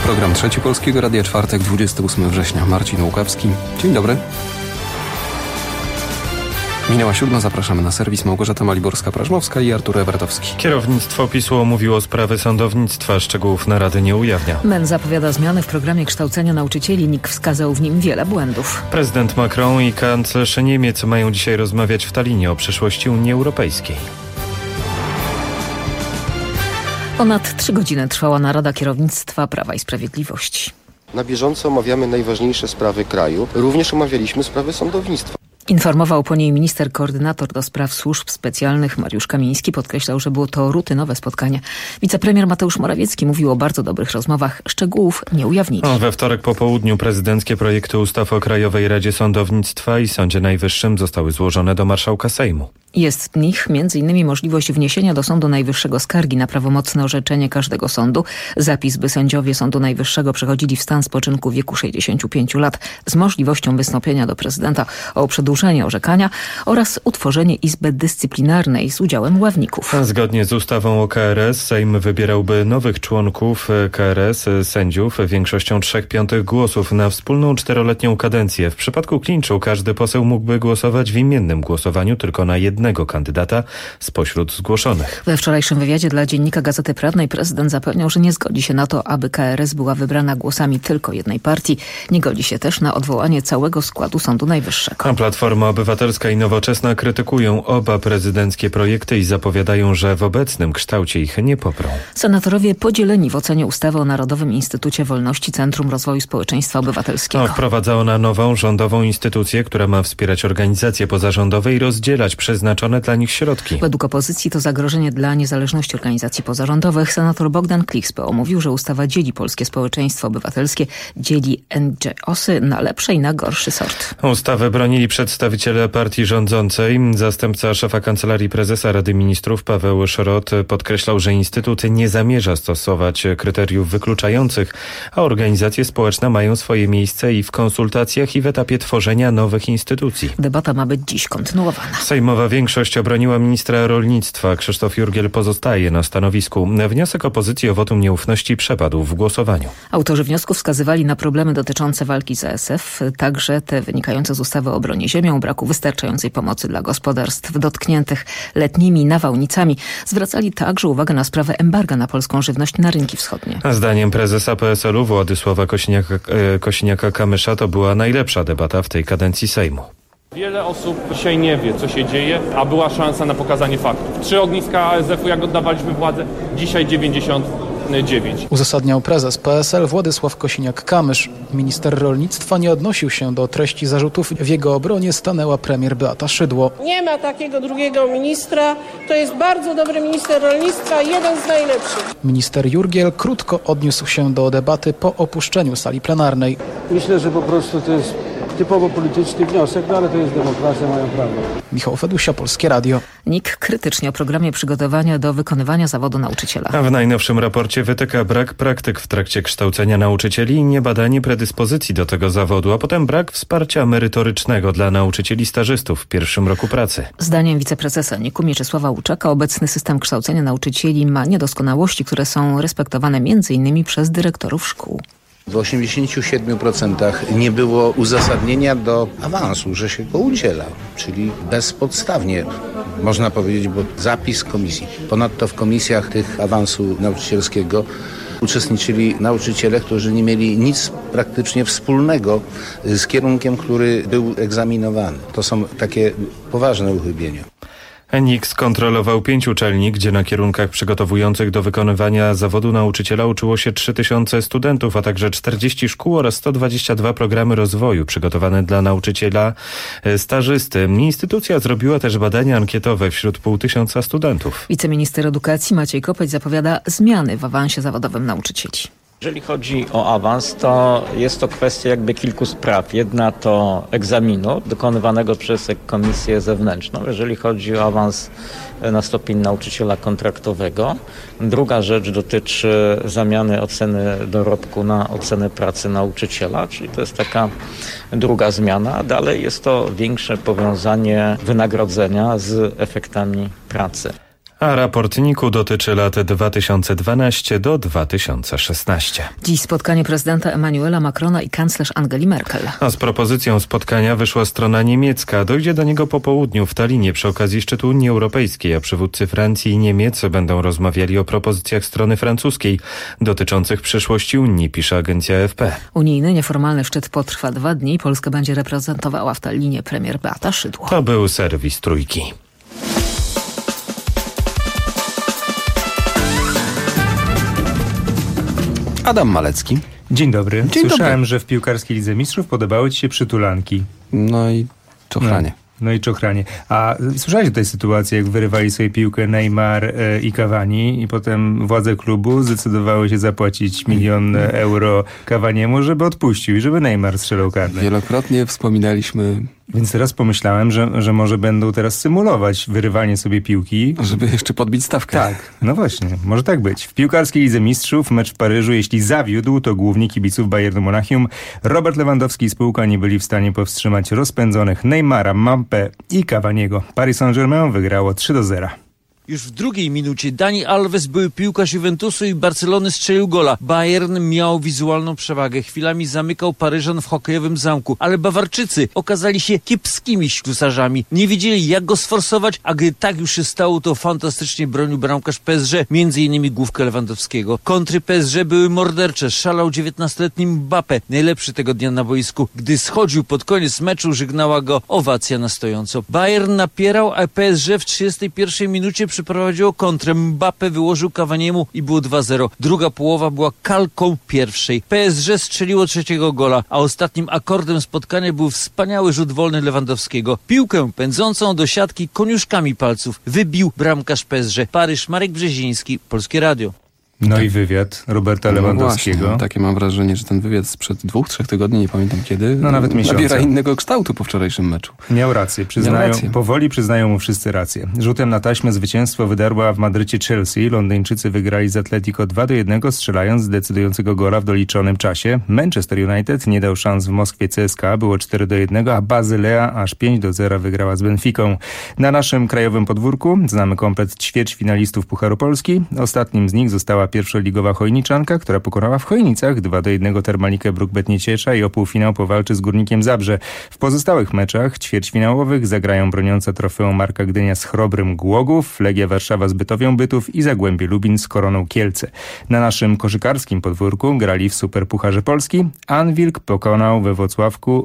Program Trzeci Polskiego Radia, czwartek, 28 września. Marcin Łukawski. Dzień dobry. Minęła 7, zapraszamy na serwis. Małgorzata Maliborska-Prażmowska i Artur Ewertowski. Kierownictwo PiS-u omówiło sprawy sądownictwa. Szczegółów narady nie ujawnia. MEN zapowiada zmiany w programie kształcenia nauczycieli. NIK wskazał w nim wiele błędów. Prezydent Macron i kanclerz Niemiec mają dzisiaj rozmawiać w Tallinie o przyszłości Unii Europejskiej. Ponad 3 godziny trwała narada kierownictwa Prawa i Sprawiedliwości. Na bieżąco omawiamy najważniejsze sprawy kraju. Również omawialiśmy sprawy sądownictwa. Informował po niej minister koordynator do spraw służb specjalnych Mariusz Kamiński. Podkreślał, że było to rutynowe spotkanie. Wicepremier Mateusz Morawiecki mówił o bardzo dobrych rozmowach. Szczegółów nie ujawnili. We wtorek po południu prezydenckie projekty ustaw o Krajowej Radzie Sądownictwa i Sądzie Najwyższym zostały złożone do marszałka Sejmu. Jest w nich m.in. możliwość wniesienia do Sądu Najwyższego skargi na prawomocne orzeczenie każdego sądu, zapis, by sędziowie Sądu Najwyższego przechodzili w stan spoczynku w wieku 65 lat z możliwością wystąpienia do prezydenta o przedłużenie orzekania oraz utworzenie Izby Dyscyplinarnej z udziałem ławników. Zgodnie z ustawą o KRS Sejm wybierałby nowych członków KRS, sędziów, większością 3/5 głosów na wspólną 4-letnią kadencję. W przypadku klinczu każdy poseł mógłby głosować w imiennym głosowaniu tylko na jednego kandydata spośród zgłoszonych. We wczorajszym wywiadzie dla Dziennika Gazety Prawnej prezydent zapewniał, że nie zgodzi się na to, aby KRS była wybrana głosami tylko jednej partii. Nie godzi się też na odwołanie całego składu Sądu Najwyższego. A Platforma Obywatelska i Nowoczesna krytykują oba prezydenckie projekty i zapowiadają, że w obecnym kształcie ich nie poprą. Senatorowie podzieleni w ocenie ustawy o Narodowym Instytucie Wolności Centrum Rozwoju Społeczeństwa Obywatelskiego. Wprowadza ona nową rządową instytucję, która ma wspierać organizacje pozarządowe i rozdzielać przeznaczone dla nich środki. Według opozycji to zagrożenie dla niezależności organizacji pozarządowych. Senator Bogdan Klich z PO mówił, że ustawa dzieli polskie społeczeństwo obywatelskie, dzieli NGO-sy na lepsze i na gorszy sort. Ustawy bronili przedstawiciele partii rządzącej. Zastępca szefa Kancelarii Prezesa Rady Ministrów Paweł Szrot podkreślał, że Instytut nie zamierza stosować kryteriów wykluczających, a organizacje społeczne mają swoje miejsce i w konsultacjach, i w etapie tworzenia nowych instytucji. Debata ma być dziś kontynuowana. Sejmowa większość obroniła ministra rolnictwa. Krzysztof Jurgiel pozostaje na stanowisku. Wniosek opozycji o wotum nieufności przepadł w głosowaniu. Autorzy wniosku wskazywali na problemy dotyczące walki z ASF, także te wynikające z ustawy o obronie ziemią, braku wystarczającej pomocy dla gospodarstw dotkniętych letnimi nawałnicami. Zwracali także uwagę na sprawę embarga na polską żywność na rynki wschodnie. Zdaniem prezesa PSL-u Władysława Kosiniaka-Kamysza to była najlepsza debata w tej kadencji Sejmu. Wiele osób dzisiaj nie wie, co się dzieje, a była szansa na pokazanie faktów. 3 ogniska ASF-u, jak oddawaliśmy władzę, dzisiaj 99. Uzasadniał prezes PSL Władysław Kosiniak-Kamysz. Minister rolnictwa nie odnosił się do treści zarzutów. W jego obronie stanęła premier Beata Szydło. Nie ma takiego drugiego ministra. To jest bardzo dobry minister rolnictwa, jeden z najlepszych. Minister Jurgiel krótko odniósł się do debaty po opuszczeniu sali plenarnej. Myślę, że po prostu to jest typowo polityczny wniosek, ale to jest demokracja, mają prawo. Michał Fedusia, Polskie Radio. NIK krytycznie o programie przygotowania do wykonywania zawodu nauczyciela. A w najnowszym raporcie wytyka brak praktyk w trakcie kształcenia nauczycieli i niebadanie predyspozycji do tego zawodu, a potem brak wsparcia merytorycznego dla nauczycieli stażystów w pierwszym roku pracy. Zdaniem wiceprezesa NIK-u Mieczysława Łuczaka obecny system kształcenia nauczycieli ma niedoskonałości, które są respektowane m.in. przez dyrektorów szkół. W 87% nie było uzasadnienia do awansu, że się go udziela, czyli bezpodstawnie, można powiedzieć, bo zapis komisji. Ponadto w komisjach tych awansu nauczycielskiego uczestniczyli nauczyciele, którzy nie mieli nic praktycznie wspólnego z kierunkiem, który był egzaminowany. To są takie poważne uchybienia. NIK skontrolował 5 uczelni, gdzie na kierunkach przygotowujących do wykonywania zawodu nauczyciela uczyło się 3000 studentów, a także 40 szkół oraz 122 programy rozwoju przygotowane dla nauczyciela stażysty. Instytucja zrobiła też badania ankietowe wśród 500 studentów. Wiceminister edukacji Maciej Kopeć zapowiada zmiany w awansie zawodowym nauczycieli. Jeżeli chodzi o awans, to jest to kwestia jakby kilku spraw. Jedna to egzaminu dokonywanego przez komisję zewnętrzną, jeżeli chodzi o awans na stopień nauczyciela kontraktowego. Druga rzecz dotyczy zamiany oceny dorobku na ocenę pracy nauczyciela, czyli to jest taka druga zmiana. Dalej jest to większe powiązanie wynagrodzenia z efektami pracy. A raport NIK-u dotyczy lat 2012 do 2016. Dziś spotkanie prezydenta Emmanuela Macrona i kanclerz Angeli Merkel. A z propozycją spotkania wyszła strona niemiecka. Dojdzie do niego po południu w Tallinie przy okazji szczytu Unii Europejskiej, a przywódcy Francji i Niemiec będą rozmawiali o propozycjach strony francuskiej dotyczących przyszłości Unii, pisze agencja AFP. Unijny nieformalny szczyt potrwa 2 dni. Polskę będzie reprezentowała w Tallinie premier Beata Szydło. To był serwis Trójki. Adam Malecki. Dzień dobry. Dzień Słyszałem, dobry. że w piłkarskiej Lidze Mistrzów podobały ci się przytulanki. No i czochranie. No i czochranie. A słyszałeś o tej sytuacji, jak wyrywali sobie piłkę Neymar i Cavani i potem władze klubu zdecydowały się zapłacić 1 000 000 euro Cavaniemu, żeby odpuścił i żeby Neymar strzelał karne. Wielokrotnie wspominaliśmy... Więc teraz pomyślałem, że może będą teraz symulować wyrywanie sobie piłki. Żeby jeszcze podbić stawkę. Tak, no właśnie, może tak być. W piłkarskiej Lidze Mistrzów mecz w Paryżu, jeśli zawiódł, to główni kibiców Bayernu Monachium Robert Lewandowski i spółka nie byli w stanie powstrzymać rozpędzonych Neymara, Mbappé i Cavaniego. Paris Saint-Germain wygrało 3-0. Już w drugiej minucie Dani Alves, były piłkarz Juventusu i Barcelony, strzelił gola. Bayern miał wizualną przewagę. Chwilami zamykał Paryżan w hokejowym zamku, ale Bawarczycy okazali się kiepskimi ślusarzami. Nie wiedzieli, jak go sforsować, a gdy tak już się stało, to fantastycznie bronił bramkarz PSG, m.in. główkę Lewandowskiego. Kontry PSG były mordercze. Szalał 19-letni Mbappé, najlepszy tego dnia na boisku. Gdy schodził pod koniec meczu, żegnała go owacja na stojąco. Bayern napierał, a PSG w 31 minucie przeprowadziło kontrę. Mbappé wyłożył Cavaniemu i było 2-0. Druga połowa była kalką pierwszej. PSG strzeliło trzeciego gola, a ostatnim akordem spotkania był wspaniały rzut wolny Lewandowskiego. Piłkę pędzącą do siatki koniuszkami palców wybił bramkarz PSG. Paryż, Marek Brzeziński, Polskie Radio. No i wywiad Roberta Lewandowskiego. Właśnie, takie mam wrażenie, że ten wywiad sprzed 2-3 tygodni, nie pamiętam kiedy, no nawet miesiąca, nabiera innego kształtu po wczorajszym meczu. Miał rację, powoli przyznają mu wszyscy rację. Rzutem na taśmę zwycięstwo wydarła w Madrycie Chelsea. Londyńczycy wygrali z Atletico 2-1, strzelając decydującego gola w doliczonym czasie. Manchester United nie dał szans w Moskwie CSKA, było 4-1, a Bazylea aż 5-0 wygrała z Benficą. Na naszym krajowym podwórku znamy komplet ćwierćfinalistów Pucharu Polski. Ostatnim z nich została pierwszoligowa Chojniczanka, która pokonała w Chojnicach 2-1 Termalikę Bruk-Bet Nieciesza i o półfinał powalczy z Górnikiem Zabrze. W pozostałych meczach ćwierćfinałowych zagrają broniące trofeum Marka Gdynia z Chrobrym Głogów, Legia Warszawa z Bytowią Bytów i Zagłębie Lubin z Koroną Kielce. Na naszym koszykarskim podwórku grali w Superpucharze Polski. Anwilk pokonał we Włocławku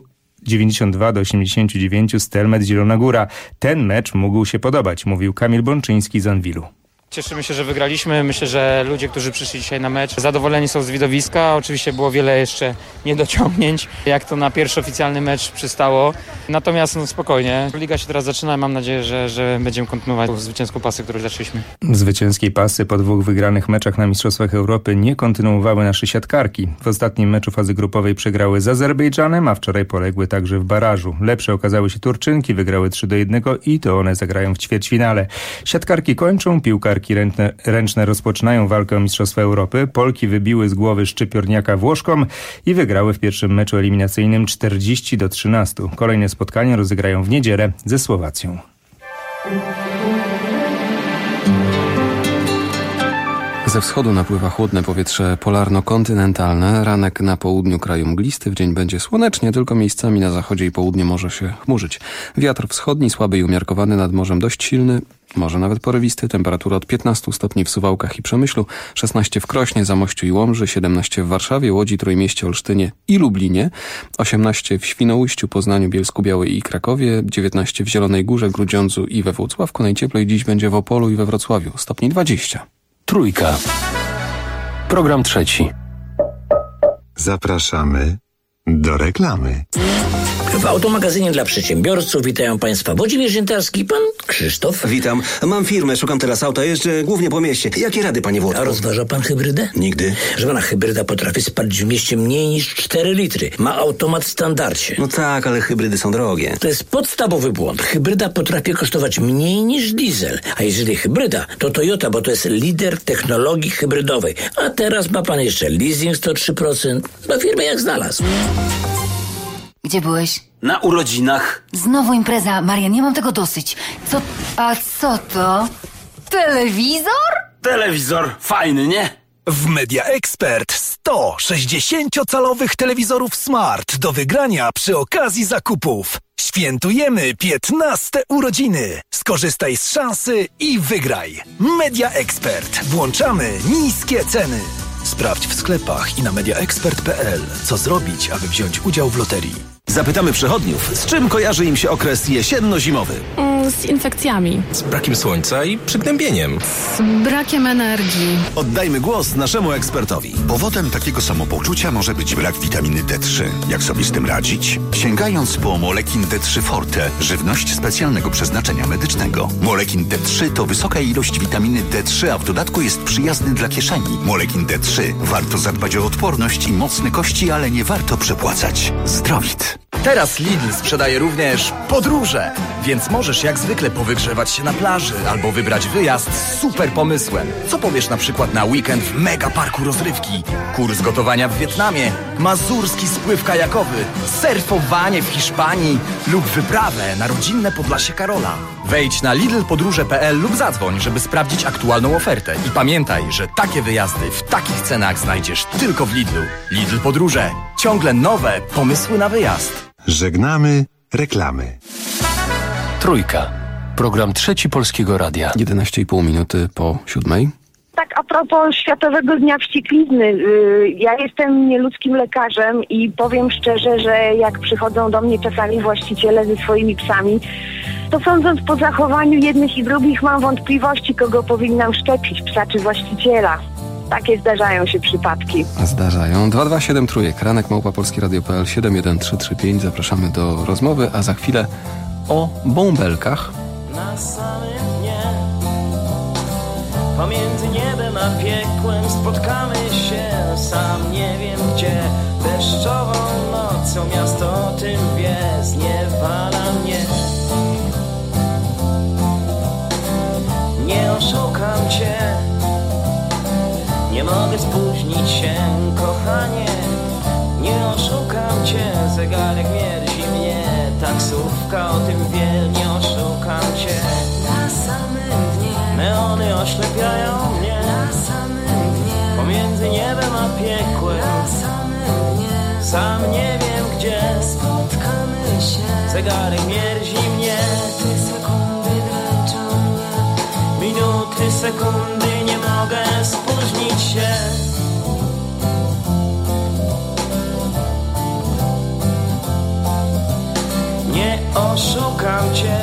92-89 Stelmet Zielona Góra. Ten mecz mógł się podobać, mówił Kamil Bączyński z Anwilu. Cieszymy się, że wygraliśmy. Myślę, że ludzie, którzy przyszli dzisiaj na mecz, zadowoleni są z widowiska. Oczywiście było wiele jeszcze niedociągnięć, jak to na pierwszy oficjalny mecz przystało. Natomiast spokojnie. Liga się teraz zaczyna i mam nadzieję, że będziemy kontynuować zwycięską pasę, którą zaczęliśmy. Zwycięskiej pasy po 2 wygranych meczach na Mistrzostwach Europy nie kontynuowały nasze siatkarki. W ostatnim meczu fazy grupowej przegrały z Azerbejdżanem, a wczoraj poległy także w barażu. Lepsze okazały się Turczynki, wygrały 3-1 i to one zagrają w ćwierćfinale. Siatkarki kończą, piłkarki ręczne rozpoczynają walkę o Mistrzostwa Europy. Polki wybiły z głowy szczypiorniaka Włoszkom i wygrały w pierwszym meczu eliminacyjnym 40-13. Kolejne spotkanie rozegrają w niedzielę ze Słowacją. Ze wschodu napływa chłodne powietrze polarno-kontynentalne. Ranek na południu kraju mglisty, w dzień będzie słonecznie, tylko miejscami na zachodzie i południu może się chmurzyć. Wiatr wschodni słaby i umiarkowany, nad morzem dość silny, może nawet porywisty. Temperatura od 15 stopni w Suwałkach i Przemyślu, 16 w Krośnie, Zamościu i Łomży, 17 w Warszawie, Łodzi, Trójmieście, Olsztynie i Lublinie, 18 w Świnoujściu, Poznaniu, Bielsku-Białej i Krakowie, 19 w Zielonej Górze, Grudziądzu i we Włocławku. Najcieplej dziś będzie w Opolu i we Wrocławiu, stopni 20. Trójka. Program trzeci. Zapraszamy do reklamy. W Automagazynie dla przedsiębiorców witają Państwa Włodzimierz Ziętarski i Pan Krzysztof. Witam. Mam firmę, szukam teraz auta, jeżdżę głównie po mieście. Jakie rady, Panie Włodku? A rozważa Pan hybrydę? Nigdy. Że Pana hybryda potrafi spalić w mieście mniej niż 4 litry. Ma automat w standardzie. No tak, ale hybrydy są drogie. To jest podstawowy błąd. Hybryda potrafi kosztować mniej niż diesel. A jeżeli hybryda, to Toyota, bo to jest lider technologii hybrydowej. A teraz ma Pan jeszcze leasing 103%. Do firmy jak znalazł. Gdzie byłeś? Na urodzinach. Znowu impreza. Marian, nie mam tego dosyć. A co to? Telewizor? Telewizor fajny, nie? W Media Expert 100 60-calowych telewizorów smart do wygrania przy okazji zakupów. Świętujemy 15 urodziny. Skorzystaj z szansy i wygraj. Media Expert. Włączamy niskie ceny. Sprawdź w sklepach i na mediaexpert.pl, co zrobić, aby wziąć udział w loterii. Zapytamy przechodniów, z czym kojarzy im się okres jesienno-zimowy? Z infekcjami. Z brakiem słońca i przygnębieniem. Z brakiem energii. Oddajmy głos naszemu ekspertowi. Powodem takiego samopoczucia może być brak witaminy D3. Jak sobie z tym radzić? Sięgając po Molekin D3 Forte, żywność specjalnego przeznaczenia medycznego. Molekin D3 to wysoka ilość witaminy D3, a w dodatku jest przyjazny dla kieszeni. Molekin D3. Warto zadbać o odporność i mocne kości, ale nie warto przepłacać. Zdrowit. Teraz Lidl sprzedaje również podróże, więc możesz jak zwykle powygrzewać się na plaży albo wybrać wyjazd z super pomysłem. Co powiesz na przykład na weekend w mega parku rozrywki, kurs gotowania w Wietnamie, mazurski spływ kajakowy, surfowanie w Hiszpanii lub wyprawę na rodzinne Podlasie Karola. Wejdź na lidlpodróże.pl lub zadzwoń, żeby sprawdzić aktualną ofertę. I pamiętaj, że takie wyjazdy w takich cenach znajdziesz tylko w Lidlu. Lidl Podróże. Ciągle nowe pomysły na wyjazd. Żegnamy reklamy. Trójka. Program Trzeci Polskiego Radia. 11,5 minuty po 7. Tak, a propos Światowego Dnia Wścieklizny. Ja jestem nieludzkim lekarzem i powiem szczerze, że jak przychodzą do mnie czasami właściciele ze swoimi psami, to sądząc po zachowaniu jednych i drugich mam wątpliwości, kogo powinnam szczepić, psa czy właściciela. Takie zdarzają się przypadki. Zdarzają. 227 trójek. Ranek @polskieradio.pl 71335. Zapraszamy do rozmowy, a za chwilę o bąbelkach. Na samym dnie pomiędzy niebem a piekłem spotkamy się, sam nie wiem gdzie. Deszczową nocą miasto o tym wie, zniewala mnie. Nie oszukam cię, nie mogę spóźnić się, kochanie. Nie oszukam cię, zegarek mierzi mnie, taksówka o tym wie. Nie oszukam cię, na samym dnie neony oślepiają mnie, na samym dnie pomiędzy niebem a piekłem, na samym dnie sam nie wiem gdzie spotkamy się. Zegarek mierzi mnie, minuty, sekundy dręczą mnie, minuty, sekundy, nie mogę spóźnić się. Nie oszukam cię,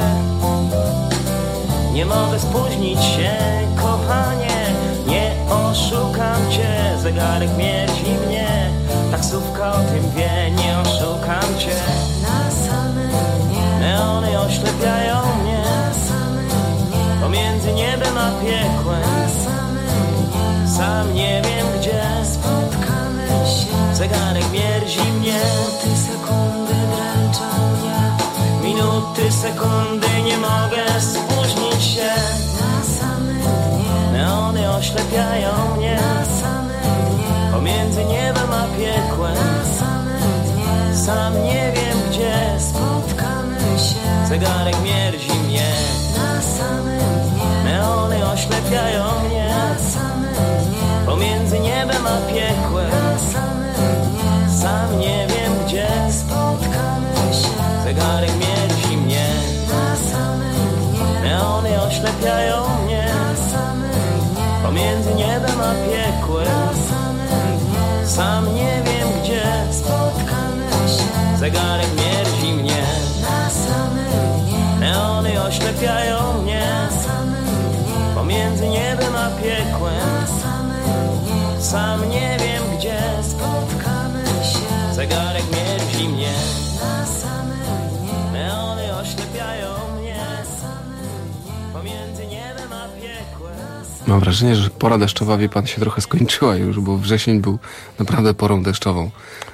nie mogę spóźnić się, kochanie. Nie oszukam cię, zegarek mierzi mnie, taksówka o tym wie. Nie oszukam cię, na samym dnie neony oślepiają mnie, na samym dnie pomiędzy niebem a piekłem, na samym dnie sam nie wiem gdzie spotkamy się. Zegarek mierzi mnie, minuty, sekundy dręczą mnie, minuty, sekundy, nie mogę spóźnić się. Na samym dnie neony oślepiają mnie, na samym dnie pomiędzy niebem a piekłem, na samym dnie sam nie wiem gdzie spotkamy się. Zegarek mierzi mnie, na samym dnie neony oślepiają mnie, na samym dnie pomiędzy niebem a piekłem, na samym dnie sam nie wiem gdzie spotkamy się. Zegarek mierzi mnie, na samym dnie neony oślepiają mnie, na samym dnie pomiędzy niebem a piekłem, na samym dnie sam nie wiem gdzie spotkamy się. Zegarek mierzi mnie, na samym dnie neony oślepiają mnie, na samym dnie pomiędzy niebem a piekłem, na samym dnie sam nie wiem gdzie spotkamy się. Zegarek mierzi mnie, na samym dnie neony oślepiają mnie, na samym dnie pomiędzy niebem a piekłem. Mam wrażenie, że pora deszczowa, wie pan, się trochę skończyła już, bo wrzesień był naprawdę porą deszczową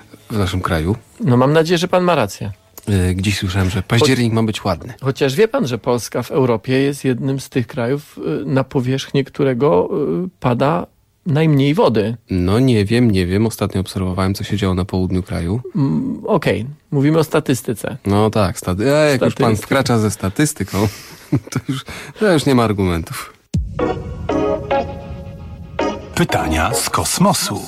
w naszym kraju. No mam nadzieję, że pan ma rację. Gdzieś słyszałem, że październik ma być ładny. Chociaż wie pan, że Polska w Europie jest jednym z tych krajów, na powierzchnię którego pada najmniej wody. No nie wiem. Ostatnio obserwowałem, co się działo na południu kraju. Okej. Mówimy o statystyce. No tak, jak już pan wkracza ze statystyką, to już nie ma argumentów. Pytania z kosmosu.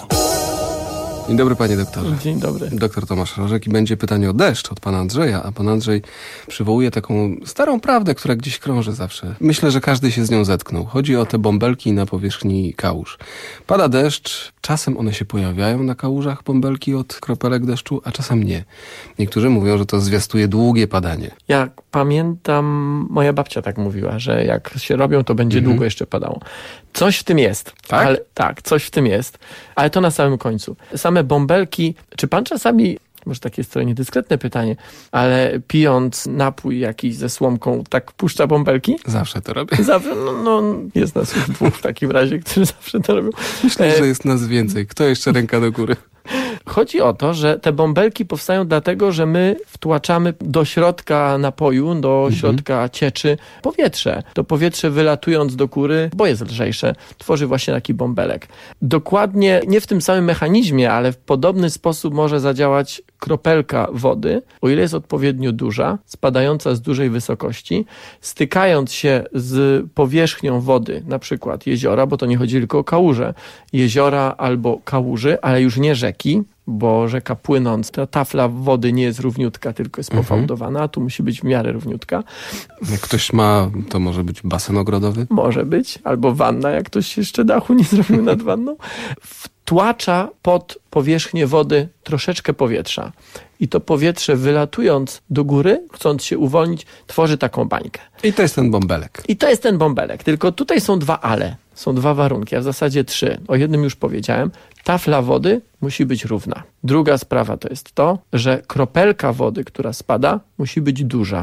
Dzień dobry, panie doktorze. Dzień dobry. Doktor Tomasz Rożek i będzie pytanie o deszcz od pana Andrzeja, a pan Andrzej przywołuje taką starą prawdę, która gdzieś krąży zawsze. Myślę, że każdy się z nią zetknął. Chodzi o te bąbelki na powierzchni kałuż. Pada deszcz, czasem one się pojawiają na kałużach, bąbelki od kropelek deszczu, a czasem nie. Niektórzy mówią, że to zwiastuje długie padanie. Jak pamiętam, moja babcia tak mówiła, że jak się robią, to będzie długo jeszcze padało. Coś w tym jest. Tak? Ale, tak, coś w tym jest. Ale to na samym końcu. Same bąbelki, czy pan czasami, może takie jest trochę niedyskretne pytanie, ale pijąc napój jakiś ze słomką, tak puszcza bąbelki? Zawsze to robię. Zawsze, no jest nas już dwóch w takim razie, którzy zawsze to robią. Myślę, że jest nas więcej. Kto jeszcze ręka do góry? Chodzi o to, że te bąbelki powstają dlatego, że my wtłaczamy do środka napoju, do środka cieczy powietrze. To powietrze wylatując do góry, bo jest lżejsze, tworzy właśnie taki bąbelek. Dokładnie nie w tym samym mechanizmie, ale w podobny sposób może zadziałać kropelka wody, o ile jest odpowiednio duża, spadająca z dużej wysokości, stykając się z powierzchnią wody, na przykład jeziora, bo to nie chodzi tylko o kałuże, jeziora albo kałuży, ale już nie rzeki, bo rzeka płynąc, ta tafla wody nie jest równiutka, tylko jest pofałdowana, a tu musi być w miarę równiutka. Jak ktoś ma, to może być basen ogrodowy? Może być, albo wanna, jak ktoś jeszcze dachu nie zrobił nad wanną. Wtłacza pod powierzchnię wody troszeczkę powietrza. I to powietrze wylatując do góry, chcąc się uwolnić, tworzy taką bańkę. I to jest ten bąbelek. I to jest ten bąbelek. Tylko tutaj są dwa ale. Są dwa warunki, a w zasadzie trzy. O jednym już powiedziałem. Tafla wody musi być równa. Druga sprawa to jest to, że kropelka wody, która spada, musi być duża.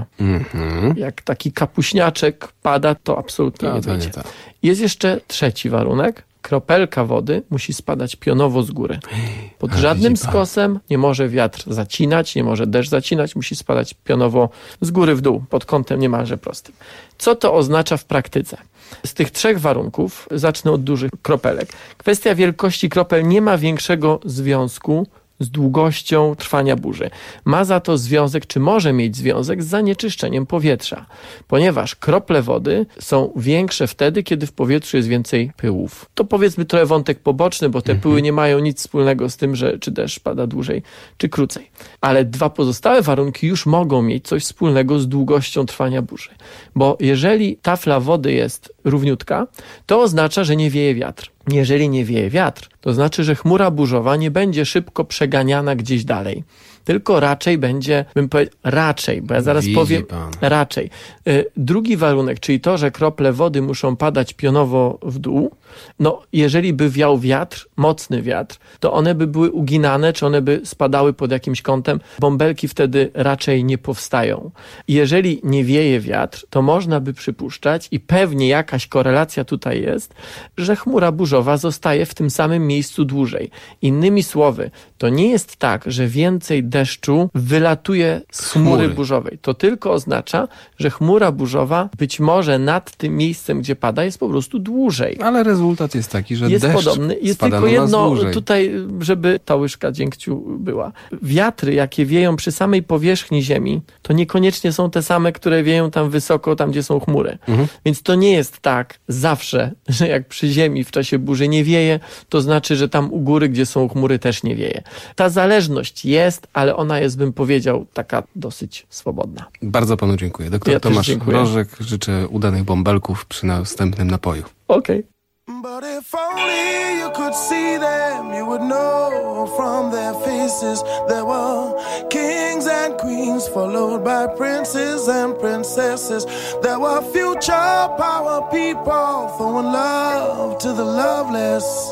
Jak taki kapuśniaczek pada, to absolutnie nie wyjdzie. Jest jeszcze trzeci warunek. Kropelka wody musi spadać pionowo z góry. Pod żadnym skosem nie może wiatr zacinać, nie może deszcz zacinać, musi spadać pionowo z góry w dół, pod kątem niemalże prostym. Co to oznacza w praktyce? Z tych trzech warunków, zacznę od dużych kropelek. Kwestia wielkości kropel nie ma większego związku z długością trwania burzy. Ma za to związek, czy może mieć związek z zanieczyszczeniem powietrza, ponieważ krople wody są większe wtedy, kiedy w powietrzu jest więcej pyłów. To powiedzmy trochę wątek poboczny, bo te pyły nie mają nic wspólnego z tym, że czy deszcz pada dłużej, czy krócej. Ale dwa pozostałe warunki już mogą mieć coś wspólnego z długością trwania burzy. Bo jeżeli tafla wody jest równiutka, to oznacza, że nie wieje wiatr. Jeżeli nie wieje wiatr, to znaczy, że chmura burzowa nie będzie szybko przeganiana gdzieś dalej. Tylko raczej będzie, bym powiedział, raczej, bo ja zaraz powiem, raczej. Drugi warunek, czyli to, że krople wody muszą padać pionowo w dół, no jeżeli by wiał wiatr, mocny wiatr, to one by były uginane, czy one by spadały pod jakimś kątem, bąbelki wtedy raczej nie powstają. Jeżeli nie wieje wiatr, to można by przypuszczać i pewnie jakaś korelacja tutaj jest, że chmura burzowa zostaje w tym samym miejscu dłużej. Innymi słowy, to nie jest tak, że więcej deszczu wylatuje z chmury burzowej. To tylko oznacza, że chmura burzowa być może nad tym miejscem, gdzie pada, jest po prostu dłużej. Ale rezultat jest taki, że jest deszcz podobny. Jest spada tylko na nas jedno dłużej. tutaj, żeby ta łyżka dziękciu była. Wiatry, jakie wieją przy samej powierzchni Ziemi, to niekoniecznie są te same, które wieją tam wysoko, tam gdzie są chmury. Więc to nie jest tak zawsze, że jak przy Ziemi w czasie burzy nie wieje, to znaczy, że tam u góry, gdzie są chmury, też nie wieje. Ta zależność jest, ale ona jest, bym powiedział, taka dosyć swobodna. Bardzo panu dziękuję. Doktor Tomasz Rożek, życzę udanych bąbelków przy następnym napoju. Okej. But if only you could see them, you would know from their faces there were kings and queens followed by princes and princesses. There were future power people throwing love to the loveless,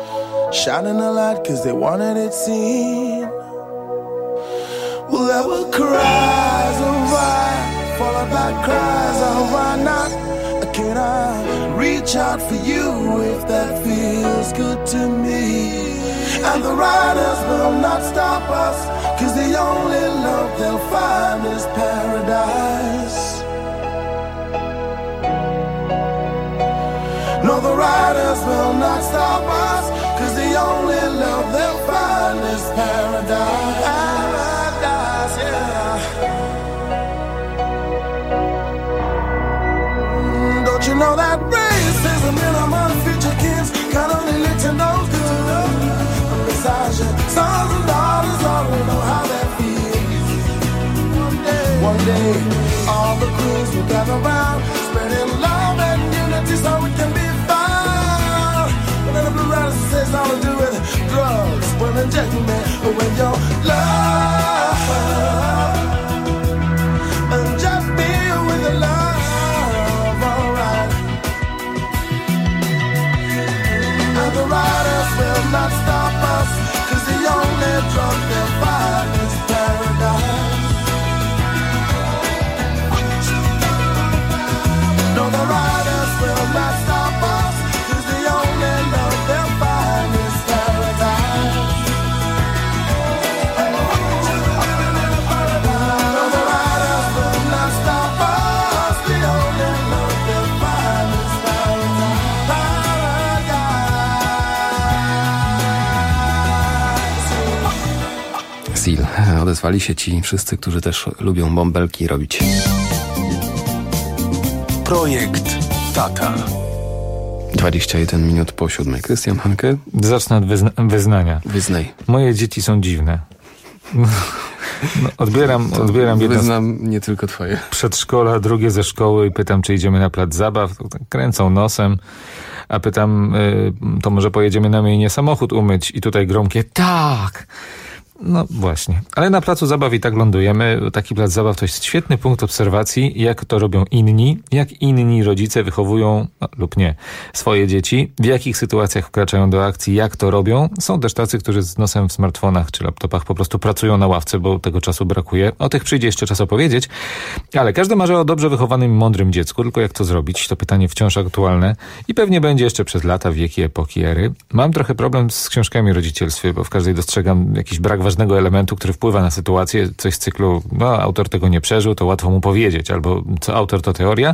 shining a light cause they wanted it seen. Well, there were cries of why, followed by cries of why not. Can I reach out for you if that feels good to me? And the riders will not stop us, cause the only love they'll find is paradise. No, the riders will not stop us, cause the only love they'll find is paradise. Paradise, yeah. Don't you know that racism has all to do with drugs, women, gentlemen, when your love and just be with the love, alright. And the riders will not stop us, 'cause the only drug they'll find is paradise. No, the riders will not stop us, 'cause the only love they'll find is paradise. No, the riders will not stop us, the only love they'll find is paradise. Seal. Odezwali się ci wszyscy, którzy też lubią bąbelki robić. Projekt Tata. 21 minut po 7. Krystian Hanke. Zacznę od wyznania. Wyznaj. Moje dzieci są dziwne. Odbieram jedno. Wyznam nie tylko twoje. Przedszkola, drugie ze szkoły i pytam, czy idziemy na plac zabaw. Kręcą nosem. A pytam, to może pojedziemy na myjnie samochód umyć. I tutaj gromkie, tak. No właśnie. Ale na placu zabaw i tak lądujemy. Taki plac zabaw to jest świetny punkt obserwacji, jak to robią inni, jak inni rodzice wychowują, lub nie, swoje dzieci, w jakich sytuacjach wkraczają do akcji, jak to robią. Są też tacy, którzy z nosem w smartfonach czy laptopach po prostu pracują na ławce, bo tego czasu brakuje. O tych przyjdzie jeszcze czas opowiedzieć. Ale każdy marzy o dobrze wychowanym i mądrym dziecku, tylko jak to zrobić? To pytanie wciąż aktualne i pewnie będzie jeszcze przez lata, wieki, epoki, ery. Mam trochę problem z książkami o rodzicielstwie, bo w każdej dostrzegam jakiś brak ważnego elementu, który wpływa na sytuację, coś z cyklu, autor tego nie przeżył, to łatwo mu powiedzieć, albo co autor to teoria.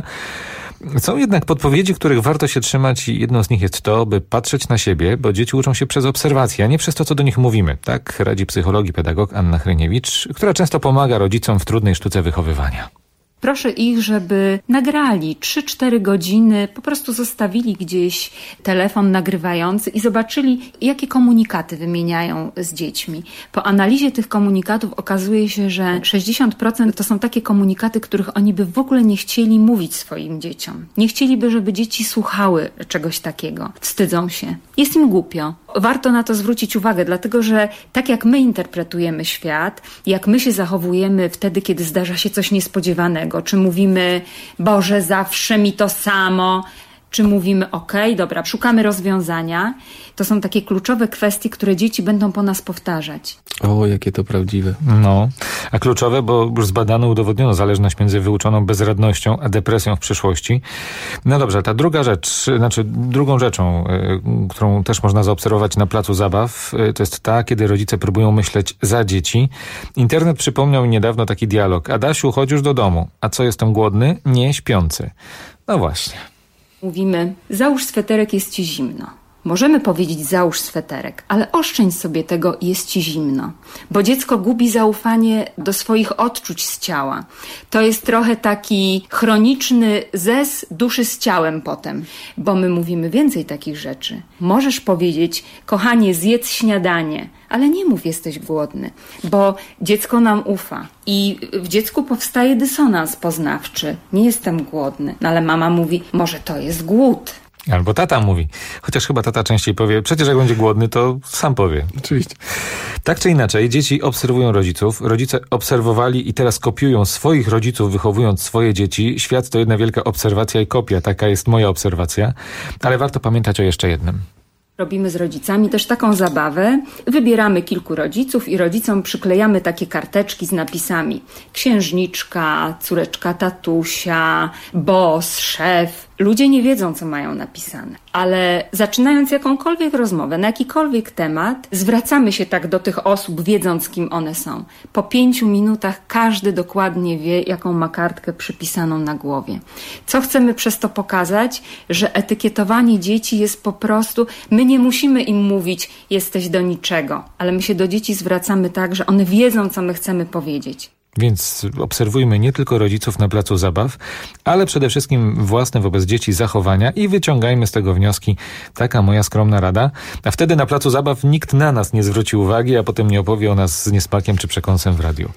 Są jednak podpowiedzi, których warto się trzymać i jedną z nich jest to, by patrzeć na siebie, bo dzieci uczą się przez obserwację, a nie przez to, co do nich mówimy. Tak radzi psycholog i pedagog Anna Hryniewicz, która często pomaga rodzicom w trudnej sztuce wychowywania. Proszę ich, żeby nagrali 3-4 godziny, po prostu zostawili gdzieś telefon nagrywający i zobaczyli, jakie komunikaty wymieniają z dziećmi. Po analizie tych komunikatów okazuje się, że 60% to są takie komunikaty, których oni by w ogóle nie chcieli mówić swoim dzieciom. Nie chcieliby, żeby dzieci słuchały czegoś takiego. Wstydzą się. Jest im głupio. Warto na to zwrócić uwagę, dlatego że tak jak my interpretujemy świat, jak my się zachowujemy wtedy, kiedy zdarza się coś niespodziewanego, czy mówimy, Boże, zawsze mi to samo, czy mówimy, okej, dobra, szukamy rozwiązania. To są takie kluczowe kwestie, które dzieci będą po nas powtarzać. O, jakie to prawdziwe. No, a kluczowe, bo już zbadano, udowodniono zależność między wyuczoną bezradnością a depresją w przyszłości. No dobrze, ta druga rzecz, drugą rzeczą, którą też można zaobserwować na placu zabaw, to jest ta, kiedy rodzice próbują myśleć za dzieci. Internet przypomniał mi niedawno taki dialog. Adasiu, chodź już do domu. A co, jestem głodny? Nie, śpiący. No właśnie. Mówimy, załóż sweterek, jest ci zimno. Możemy powiedzieć, załóż sweterek, ale oszczędź sobie tego, jest ci zimno. Bo dziecko gubi zaufanie do swoich odczuć z ciała. To jest trochę taki chroniczny zez duszy z ciałem potem. Bo my mówimy więcej takich rzeczy. Możesz powiedzieć, kochanie, zjedz śniadanie, ale nie mów, jesteś głodny. Bo dziecko nam ufa. I w dziecku powstaje dysonans poznawczy. Nie jestem głodny. No ale mama mówi, może to jest głód. Albo tata mówi. Chociaż chyba tata częściej powie, przecież jak będzie głodny, to sam powie. Oczywiście. Tak czy inaczej, dzieci obserwują rodziców, rodzice obserwowali i teraz kopiują swoich rodziców, wychowując swoje dzieci. Świat to jedna wielka obserwacja i kopia. Taka jest moja obserwacja. Ale warto pamiętać o jeszcze jednym. Robimy z rodzicami też taką zabawę. Wybieramy kilku rodziców i rodzicom przyklejamy takie karteczki z napisami. Księżniczka, córeczka tatusia, boss, szef. Ludzie nie wiedzą, co mają napisane. Ale zaczynając jakąkolwiek rozmowę na jakikolwiek temat, zwracamy się tak do tych osób, wiedząc, kim one są. Po 5 minutach każdy dokładnie wie, jaką ma kartkę przypisaną na głowie. Co chcemy przez to pokazać? Że etykietowanie dzieci jest po prostu... My nie musimy im mówić, jesteś do niczego, ale my się do dzieci zwracamy tak, że one wiedzą, co my chcemy powiedzieć. Więc obserwujmy nie tylko rodziców na placu zabaw, ale przede wszystkim własne wobec dzieci zachowania i wyciągajmy z tego wnioski. Taka moja skromna rada. A wtedy na placu zabaw nikt na nas nie zwróci uwagi, a potem nie opowie o nas z niesmakiem czy przekąsem w radiu.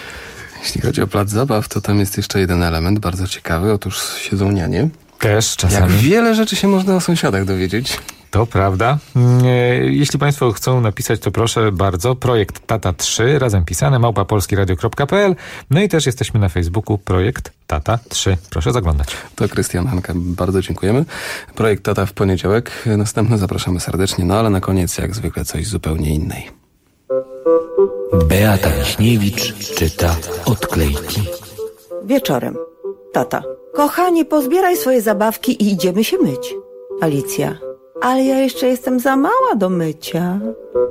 Jeśli chodzi o plac zabaw, to tam jest jeszcze jeden element bardzo ciekawy. Otóż siedzą nianie. Też czasami. Jak wiele rzeczy się można o sąsiadach dowiedzieć. To prawda. Jeśli Państwo chcą napisać, to proszę bardzo. Projekt Tata 3, razem pisane, @polskieradio.pl. No i też jesteśmy na Facebooku, Projekt Tata 3. Proszę zaglądać. To Krystian Hanka, bardzo dziękujemy. Projekt Tata w poniedziałek. Następny zapraszamy serdecznie, no ale na koniec jak zwykle coś zupełnie innej. Beata Wiśniewicz czyta odklejki. Wieczorem. Tata. Kochanie, pozbieraj swoje zabawki i idziemy się myć. Alicja. Ale ja jeszcze jestem za mała do mycia.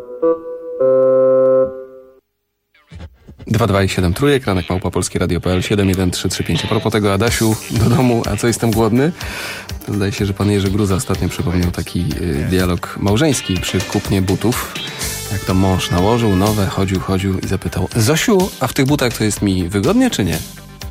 227 trójek, ranek @polskieradio.pl, 71335. A propos tego, Adasiu, do domu, a co, jestem głodny? To zdaje się, że pan Jerzy Gruza ostatnio przypomniał taki dialog małżeński przy kupnie butów. Jak to mąż nałożył nowe, chodził i zapytał: Zosiu, a w tych butach to jest mi wygodnie czy nie?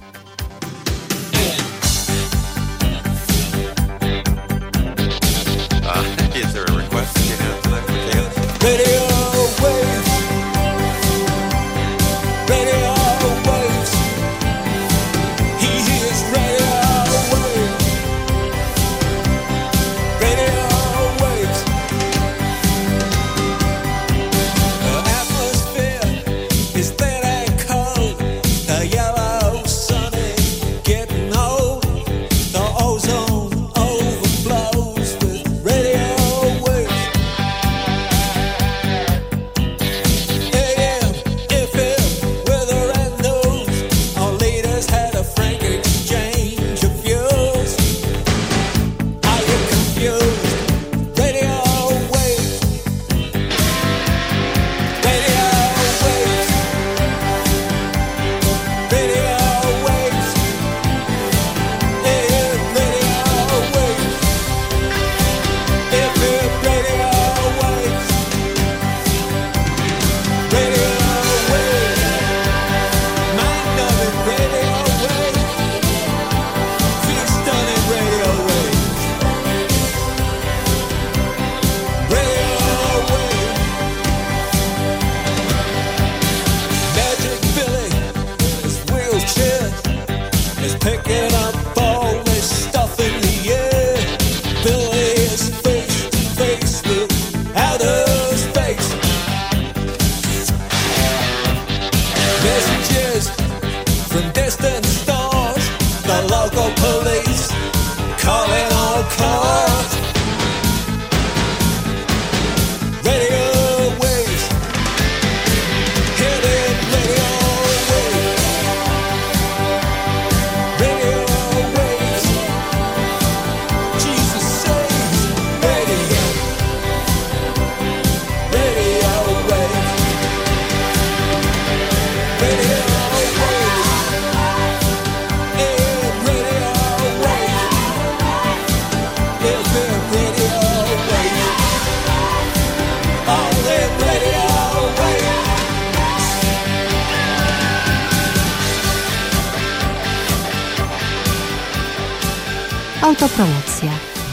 Autopromocja.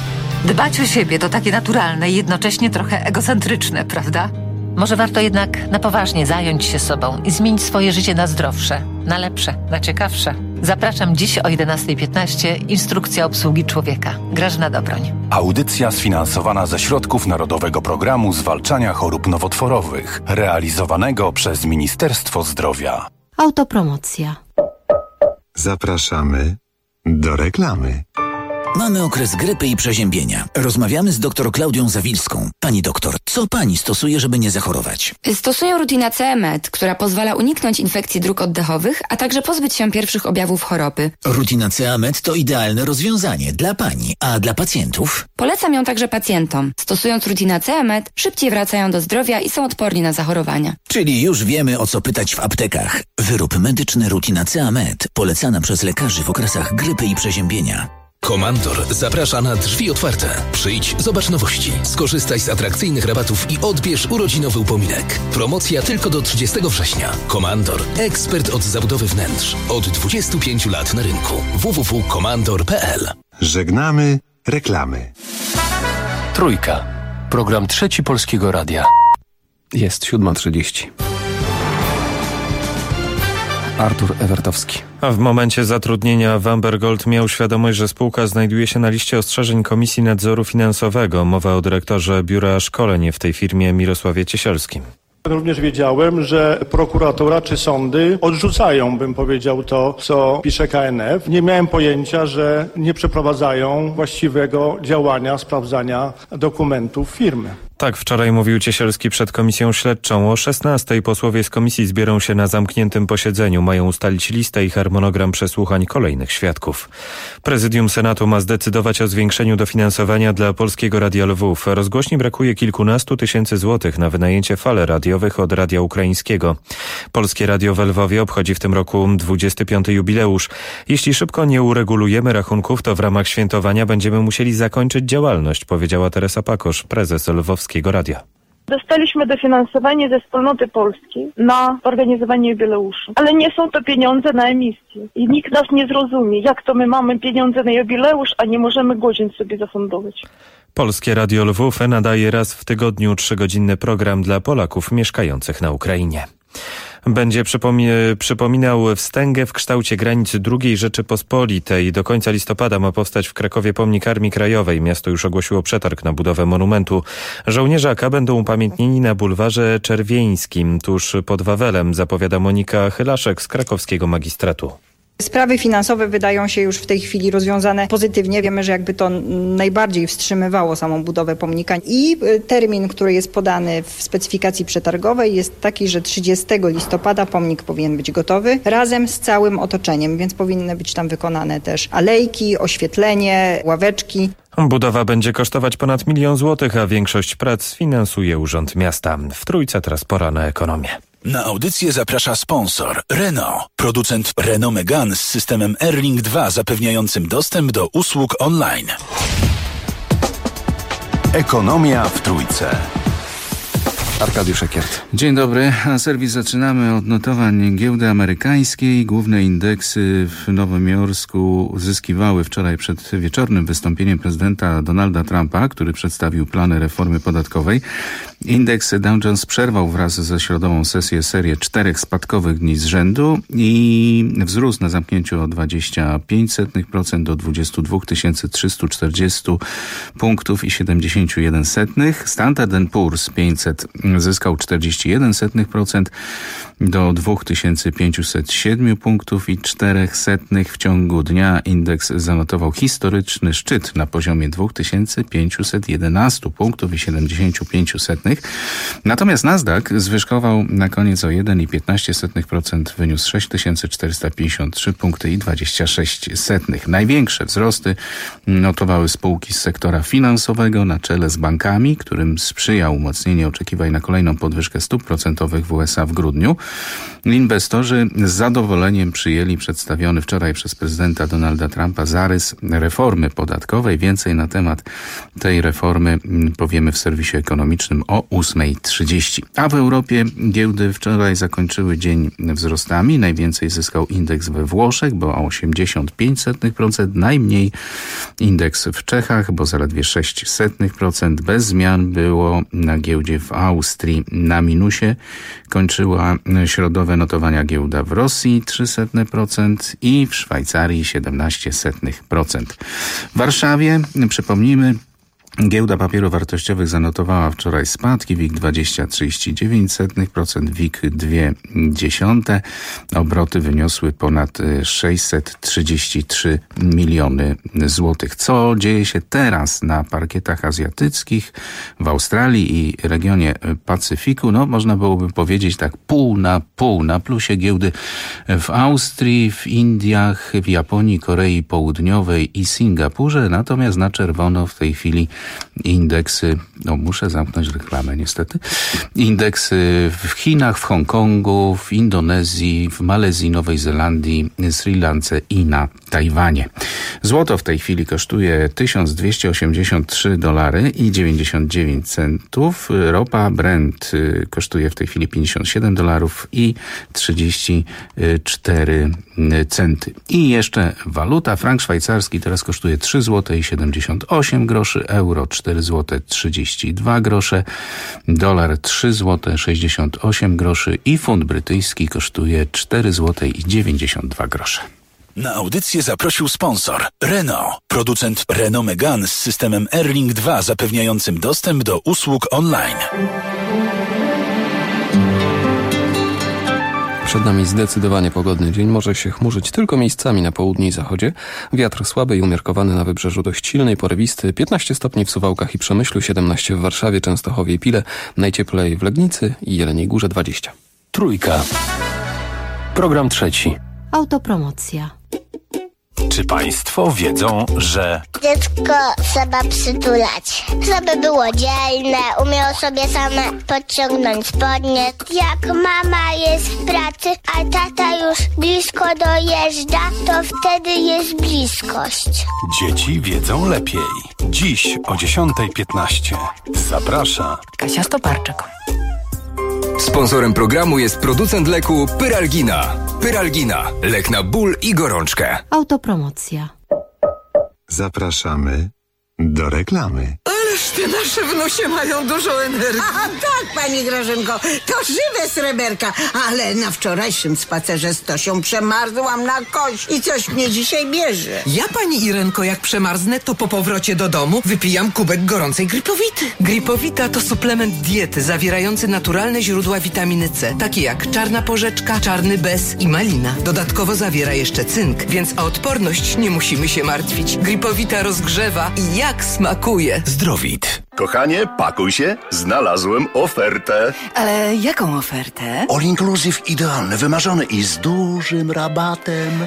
Dbać o siebie to takie naturalne i jednocześnie trochę egocentryczne, prawda? Może warto jednak na poważnie zająć się sobą i zmienić swoje życie na zdrowsze, na lepsze, na ciekawsze. Zapraszam dziś o 11:15. Instrukcja obsługi człowieka. Grażyna Dobroń. Audycja sfinansowana ze środków Narodowego Programu Zwalczania Chorób Nowotworowych, realizowanego przez Ministerstwo Zdrowia. Autopromocja. Zapraszamy do reklamy. Mamy okres grypy i przeziębienia. Rozmawiamy z dr Klaudią Zawilską. Pani doktor, co pani stosuje, żeby nie zachorować? Stosuję Rutinacea Med, która pozwala uniknąć infekcji dróg oddechowych, a także pozbyć się pierwszych objawów choroby. Rutinacea Med to idealne rozwiązanie dla pani, a dla pacjentów? Polecam ją także pacjentom. Stosując Rutinacea Med, szybciej wracają do zdrowia i są odporni na zachorowania. Czyli już wiemy, o co pytać w aptekach. Wyrób medyczny Rutinacea Med, polecana przez lekarzy w okresach grypy i przeziębienia. Komandor zaprasza na drzwi otwarte. Przyjdź, zobacz nowości, skorzystaj z atrakcyjnych rabatów i odbierz urodzinowy upominek. Promocja tylko do 30 września. Komandor, ekspert od zabudowy wnętrz. Od 25 lat na rynku. www.komandor.pl. Żegnamy reklamy. Trójka. Program Trzeci Polskiego Radia. Jest 7:30. Artur Ewertowski. A w momencie zatrudnienia w Amber Gold miał świadomość, że spółka znajduje się na liście ostrzeżeń Komisji Nadzoru Finansowego. Mowa o dyrektorze Biura Szkoleń w tej firmie Mirosławie Ciesielskim. Również wiedziałem, że prokuratura czy sądy odrzucają, bym powiedział, to, co pisze KNF. Nie miałem pojęcia, że nie przeprowadzają właściwego działania, sprawdzania dokumentów firmy. Tak wczoraj mówił Ciesielski przed komisją śledczą. O 16:00 posłowie z komisji zbierą się na zamkniętym posiedzeniu. Mają ustalić listę i harmonogram przesłuchań kolejnych świadków. Prezydium Senatu ma zdecydować o zwiększeniu dofinansowania dla Polskiego Radia Lwów. Rozgłośni brakuje kilkunastu tysięcy złotych na wynajęcie fal radiowych od Radia Ukraińskiego. Polskie Radio w Lwowie obchodzi w tym roku 25. jubileusz. Jeśli szybko nie uregulujemy rachunków, to w ramach świętowania będziemy musieli zakończyć działalność, powiedziała Teresa Pakosz, prezes Lwowskiego Radia. Dostaliśmy dofinansowanie ze Wspólnoty Polskiej na organizowanie jubileuszu, ale nie są to pieniądze na emisję i nikt nas nie zrozumie, jak to my mamy pieniądze na jubileusz, a nie możemy godzin sobie zafundować. Polskie Radio Lwów nadaje raz w tygodniu 3-godzinny program dla Polaków mieszkających na Ukrainie. Będzie przypominał wstęgę w kształcie granic II Rzeczypospolitej. Do końca listopada ma powstać w Krakowie pomnik Armii Krajowej. Miasto już ogłosiło przetarg na budowę monumentu. Żołnierze AK będą upamiętnieni na bulwarze Czerwieńskim, tuż pod Wawelem, zapowiada Monika Chylaszek z krakowskiego magistratu. Sprawy finansowe wydają się już w tej chwili rozwiązane pozytywnie. Wiemy, że jakby to najbardziej wstrzymywało samą budowę pomnika i termin, który jest podany w specyfikacji przetargowej jest taki, że 30 listopada pomnik powinien być gotowy razem z całym otoczeniem, więc powinny być tam wykonane też alejki, oświetlenie, ławeczki. Budowa będzie kosztować ponad 1 000 000 złotych, a większość prac finansuje Urząd Miasta. W Trójce teraz pora na ekonomię. Na audycję zaprasza sponsor Renault, producent Renault Megane z systemem Airlink 2 zapewniającym dostęp do usług online. Ekonomia w Trójce. Arkadiusz Ekiert. Dzień dobry. A serwis zaczynamy od notowań giełdy amerykańskiej. Główne indeksy w Nowym Jorsku zyskiwały wczoraj przed wieczornym wystąpieniem prezydenta Donalda Trumpa, który przedstawił plany reformy podatkowej. Indeks Dow Jones przerwał wraz ze środową sesję serię 4 spadkowych dni z rzędu i wzrósł na zamknięciu o 0,25% do 22 340 punktów i 71 setnych. Standard & Poor's 500 zyskał 41% do 2507 punktów i 4 setnych. W ciągu dnia indeks zanotował historyczny szczyt na poziomie 2511 punktów i 75 setnych. Natomiast Nasdaq zwyżkował na koniec o 1,15%, wyniósł 6453 punkty i 26 setnych. Największe wzrosty notowały spółki z sektora finansowego na czele z bankami, którym sprzyja umocnienie oczekiwań na kolejną podwyżkę stóp procentowych w USA w grudniu. Inwestorzy z zadowoleniem przyjęli przedstawiony wczoraj przez prezydenta Donalda Trumpa zarys reformy podatkowej. Więcej na temat tej reformy powiemy w serwisie ekonomicznym o 8:30. A w Europie giełdy wczoraj zakończyły dzień wzrostami. Najwięcej zyskał indeks we Włoszech, bo o 0,85%. Najmniej indeks w Czechach, bo zaledwie 0,06%. Bez zmian było na giełdzie w Austrii. Na minusie kończyła środowe notowania giełda w Rosji 0,03% i w Szwajcarii 0,17%. W Warszawie, przypomnijmy, giełda papierów wartościowych zanotowała wczoraj spadki. WIG 20 0,39%, WIG 0,2%. Obroty wyniosły ponad 633 miliony złotych. Co dzieje się teraz na parkietach azjatyckich, w Australii i regionie Pacyfiku? No, można byłoby powiedzieć tak pół na pół. Na plusie giełdy w Austrii, w Indiach, w Japonii, Korei Południowej i Singapurze. Natomiast na czerwono w tej chwili indeksy, muszę zamknąć reklamę niestety, indeksy w Chinach, w Hongkongu, w Indonezji, w Malezji, Nowej Zelandii, Sri Lance i na Tajwanie. Złoto w tej chwili kosztuje $1283,99. Ropa Brent kosztuje w tej chwili $57,34. I jeszcze waluta. Frank szwajcarski teraz kosztuje $3,78, euro $4,32, dolar $3,68 i funt brytyjski kosztuje $4,92. Na audycję zaprosił sponsor Renault, producent Renault Megane z systemem Airlink 2 zapewniającym dostęp do usług online. Przed nami zdecydowanie pogodny dzień. Może się chmurzyć tylko miejscami na południu i zachodzie. Wiatr słaby i umiarkowany na wybrzeżu, dość silny i porywisty. 15 stopni w Suwałkach i Przemyślu, 17 w Warszawie, Częstochowie i Pile. Najcieplej w Legnicy i Jeleniej Górze 20. Trójka. Program trzeci. Autopromocja. Czy państwo wiedzą, że dziecko trzeba przytulać, żeby było dzielne, umiało sobie same podciągnąć spodnie. Jak mama jest w pracy, a tata już blisko dojeżdża, to wtedy jest bliskość. dzieci wiedzą lepiej? Dziś o 10:15 zaprasza Kasia Stoparczyk. Sponsorem programu jest producent leku Pyralgina. Pyralgina. Lek na ból i gorączkę. Autopromocja. Zapraszamy do reklamy. Ależ te nasze wnusie mają dużo energii. A tak, pani Grażynko, to żywe sreberka. Ale na wczorajszym spacerze z Tosią przemarzłam na kość i coś mnie dzisiaj bierze. Ja, pani Irenko, jak przemarznę, to po powrocie do domu wypijam kubek gorącej Gripowity. Gripowita to suplement diety zawierający naturalne źródła witaminy C, takie jak czarna porzeczka, czarny bez i malina. Dodatkowo zawiera jeszcze cynk, więc o odporność nie musimy się martwić. Gripowita rozgrzewa i jak smakuje. Zdrowit. Kochanie, pakuj się, znalazłem ofertę. Ale jaką ofertę? All inclusive idealny, wymarzony i z dużym rabatem.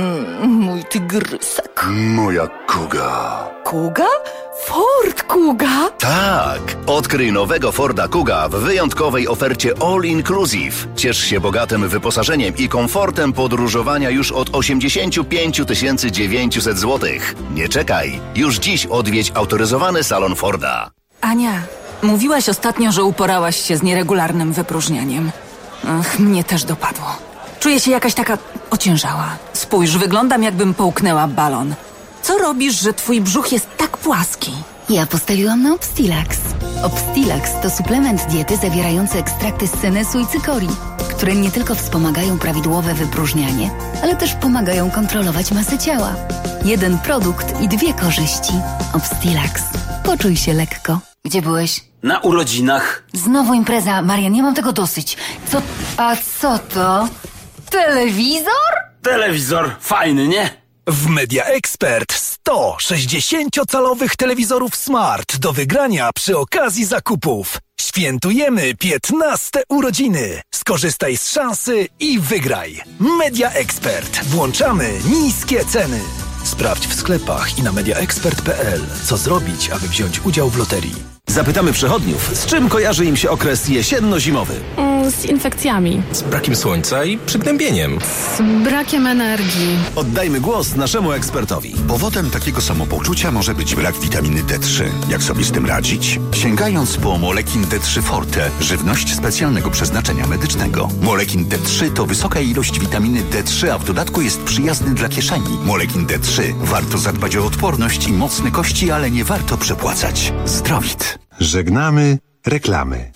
Mój tygrysek. Moja Kuga. Kuga? Ford Kuga? Tak, odkryj nowego Forda Kuga w wyjątkowej ofercie All Inclusive. Ciesz się bogatym wyposażeniem i komfortem podróżowania już od 85 900 zł. Nie czekaj, już dziś odwiedź autoryzowany salon Forda. Ania, mówiłaś ostatnio, że uporałaś się z nieregularnym wypróżnianiem. Ach, mnie też dopadło. Czuję się jakaś taka ociężała. Spójrz, wyglądam jakbym połknęła balon. Co robisz, że twój brzuch jest tak płaski? Ja postawiłam na Obstilax. Obstilax to suplement diety zawierający ekstrakty z senesu i cykorii, które nie tylko wspomagają prawidłowe wypróżnianie, ale też pomagają kontrolować masę ciała. Jeden produkt i dwie korzyści. Obstilax. Poczuj się lekko. Gdzie byłeś? Na urodzinach. Znowu impreza. Marian, nie mam tego dosyć. A co to? Telewizor? Telewizor. Fajny, nie? W Media Expert 100 60-calowych telewizorów smart do wygrania przy okazji zakupów. Świętujemy 15 urodziny. Skorzystaj z szansy i wygraj. Media Expert. Włączamy niskie ceny. Sprawdź w sklepach i na mediaexpert.pl, co zrobić, aby wziąć udział w loterii. Zapytamy przechodniów, z czym kojarzy im się okres jesienno-zimowy? Z infekcjami. Z brakiem słońca i przygnębieniem. Z brakiem energii. Oddajmy głos naszemu ekspertowi. Powodem takiego samopoczucia może być brak witaminy D3. Jak sobie z tym radzić? Sięgając po Molekin D3 Forte, żywność specjalnego przeznaczenia medycznego. Molekin D3 to wysoka ilość witaminy D3, a w dodatku jest przyjazny dla kieszeni. Molekin D3. Warto zadbać o odporność i mocne kości, ale nie warto przepłacać. Zdrowit. Żegnamy reklamy.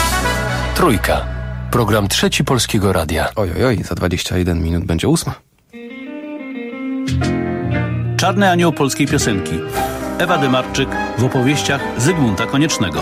Trójka. Program trzeci Polskiego Radia. Ojojoj, za 21 minut będzie 8. Czarny anioł polskiej piosenki. Ewa Dymarczyk w opowieściach Zygmunta Koniecznego.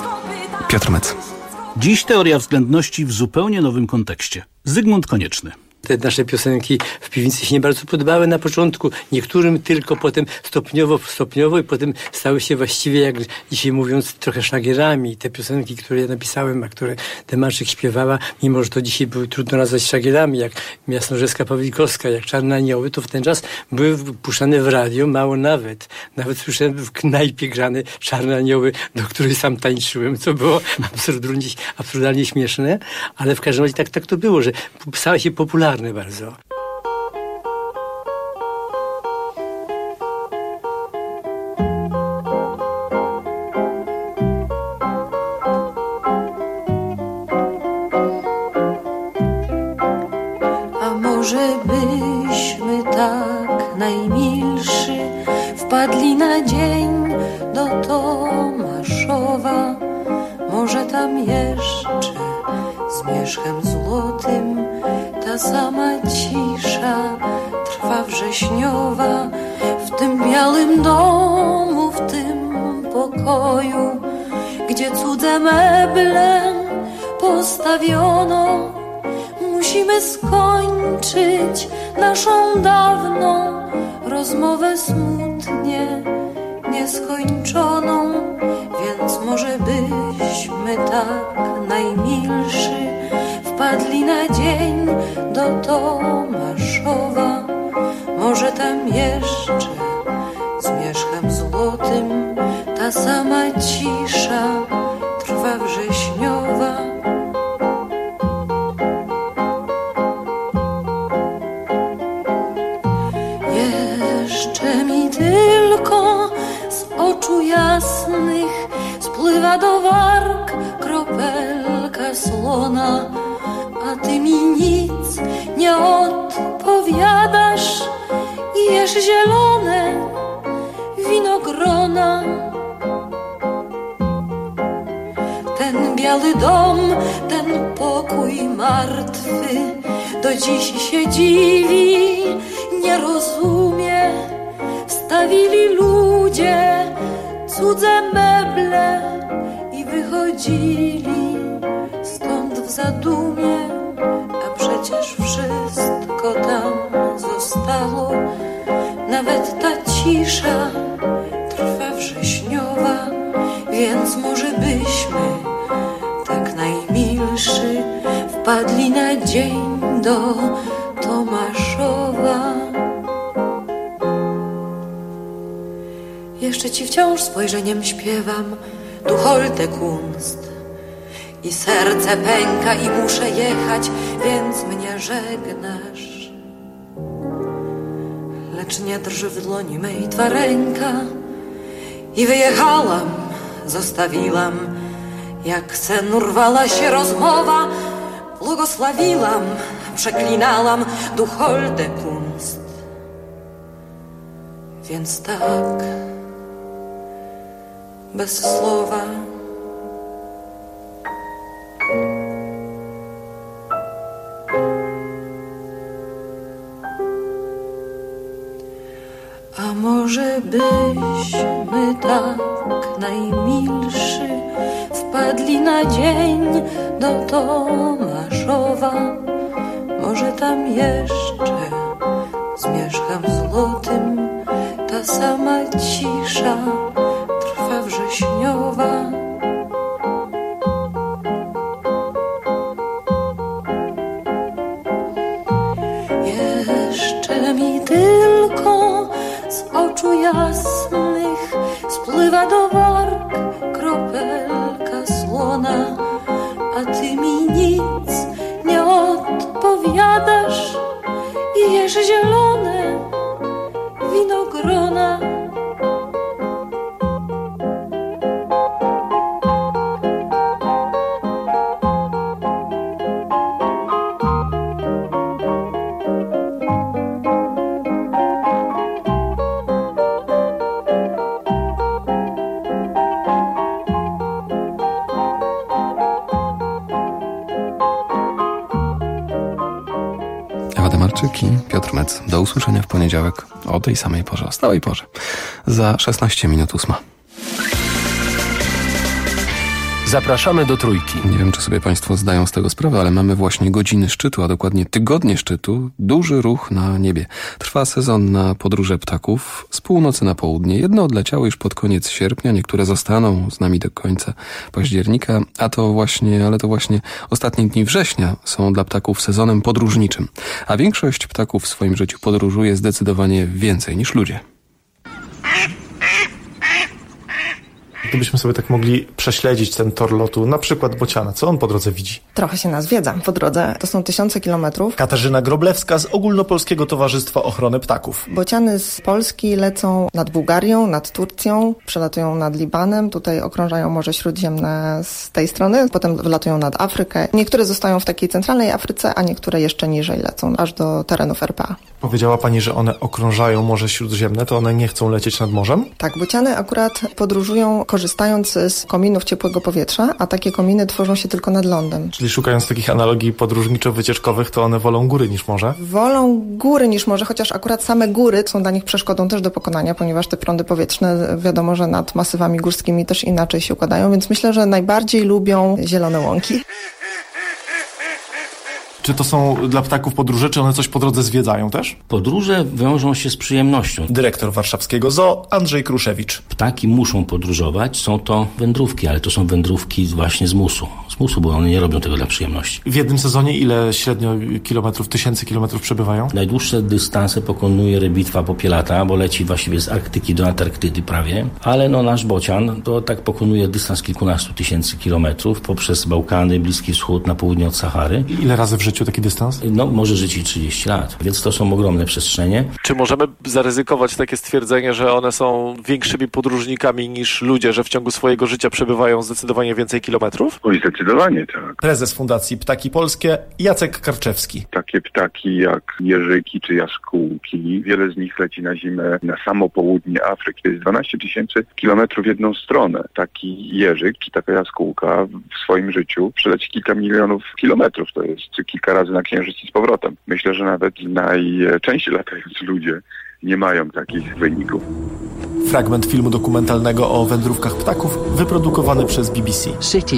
Piotr Mec. Dziś teoria względności w zupełnie nowym kontekście. Zygmunt Konieczny. Te nasze piosenki w piwnicy się nie bardzo podobały na początku. Niektórym tylko potem stopniowo i potem stały się właściwie, jak dzisiaj mówiąc, trochę szlagierami. Te piosenki, które ja napisałem, a które Demarczyk śpiewała, mimo że to dzisiaj były trudno nazwać szlagierami, jak Jasnorzewska Pawlikowska, jak Czarne Anioły, to w ten czas były puszczane w radio, mało nawet. Nawet słyszałem w knajpie grane Czarne Anioły, do której sam tańczyłem, co było absurdalnie śmieszne, ale w każdym razie tak to było, że stały się popularne bardzo. A może byśmy tak najmilszy wpadli na dzień do Tomaszowa, może tam jeszcze zmierzchem złotym ta sama cisza trwa wrześniowa, w tym białym domu, w tym pokoju, gdzie cudze meble postawiono. Musimy skończyć naszą dawną rozmowę smutnie nieskończoną, więc może byśmy tak najmilszy wpadli na dzień do Tomaszowa, może tam jeszcze zmierzchem złotym ta sama cisza trwa wrześniowa. Jeszcze mi tylko z oczu jasnych spływa do warg kropelka słona, a ty mi nic nie odpowiadasz i jesz zielone winogrona. Ten biały dom, ten pokój martwy do dziś się dziwi, nie rozumie. Wstawili ludzie cudze meble i wychodzili stąd w zadumie, a przecież wszystko tam zostało. Nawet ta cisza trwa wrześniowa, więc może byśmy tak najmilszy wpadli na dzień do Tomaszowa. Jeszcze ci wciąż spojrzeniem śpiewam Du holde Kunst i serce pęka i muszę jechać, więc mnie żegnasz. Lecz nie drży w dłoni mej twa ręka i wyjechałam, zostawiłam, jak sen urwała się rozmowa, błogosławiłam, przeklinałam Du holde Kunst. Więc tak, bez słowa a może byśmy tak najmilszy wpadli na dzień do Tomaszowa, może tam jeszcze zmierzchem złotym ta sama cisza trwa wrześniowa. Jeszcze mi tylko z oczu jasnych spływa do warg kropelka słona, a ty mi nic nie odpowiadasz i jesz zielone winogrona. Piotr Mec. Do usłyszenia w poniedziałek o tej samej porze, o stałej porze. Za 16 minut 8. Zapraszamy do Trójki. Nie wiem, czy sobie Państwo zdają z tego sprawę, ale mamy właśnie godziny szczytu, a dokładnie tygodnie szczytu. Duży ruch na niebie. Trwa sezon na podróże ptaków z północy na południe. Jedne odleciały już pod koniec sierpnia, niektóre zostaną z nami do końca października, ale to właśnie ostatnie dni września są dla ptaków sezonem podróżniczym. A większość ptaków w swoim życiu podróżuje zdecydowanie więcej niż ludzie. Gdybyśmy sobie tak mogli prześledzić ten tor lotu, na przykład bociana, co on po drodze widzi? Trochę się nazwiedza po drodze. To są tysiące kilometrów. Katarzyna Groblewska z Ogólnopolskiego Towarzystwa Ochrony Ptaków. Bociany z Polski lecą nad Bułgarią, nad Turcją, przelatują nad Libanem, tutaj okrążają Morze Śródziemne z tej strony, potem wylatują nad Afrykę. Niektóre zostają w takiej centralnej Afryce, a niektóre jeszcze niżej lecą, aż do terenów RPA. Powiedziała Pani, że one okrążają Morze Śródziemne, to one nie chcą lecieć nad morzem? Tak, bociany akurat podróżują korzystając z kominów ciepłego powietrza, a takie kominy tworzą się tylko nad lądem. Czyli szukając takich analogii podróżniczo-wycieczkowych, to one wolą góry niż morze? Wolą góry niż morze, chociaż akurat same góry są dla nich przeszkodą też do pokonania, ponieważ te prądy powietrzne, wiadomo, że nad masywami górskimi też inaczej się układają, więc myślę, że najbardziej lubią zielone łąki. Czy to są dla ptaków podróże, czy one coś po drodze zwiedzają też? Podróże wiążą się z przyjemnością. Dyrektor warszawskiego zoo Andrzej Kruszewicz. Ptaki muszą podróżować, są to wędrówki, ale to są wędrówki właśnie z musu. Z musu, bo one nie robią tego dla przyjemności. W jednym sezonie ile średnio tysięcy kilometrów przebywają? Najdłuższe dystanse pokonuje rybitwa popielata, bo leci właściwie z Arktyki do Antarktydy prawie. Ale nasz bocian to tak pokonuje dystans kilkunastu tysięcy kilometrów poprzez Bałkany, Bliski Wschód, na południe od Sahary. Ile razy w życiu taki dystans? Może żyć i 30 lat, więc to są ogromne przestrzenie. Czy możemy zaryzykować takie stwierdzenie, że one są większymi podróżnikami niż ludzie, że w ciągu swojego życia przebywają zdecydowanie więcej kilometrów? Zdecydowanie tak. Prezes Fundacji Ptaki Polskie Jacek Karczewski. Takie ptaki jak jeżyki czy jaskółki, wiele z nich leci na zimę na samo południe Afryki. To jest 12 tysięcy kilometrów w jedną stronę. Taki jeżyk czy taka jaskółka w swoim życiu przeleci kilka milionów kilometrów. To jest kilka razy na Księżyc i z powrotem. Myślę, że nawet najczęściej latający ludzie nie mają takich wyników. Fragment filmu dokumentalnego o wędrówkach ptaków wyprodukowany przez BBC.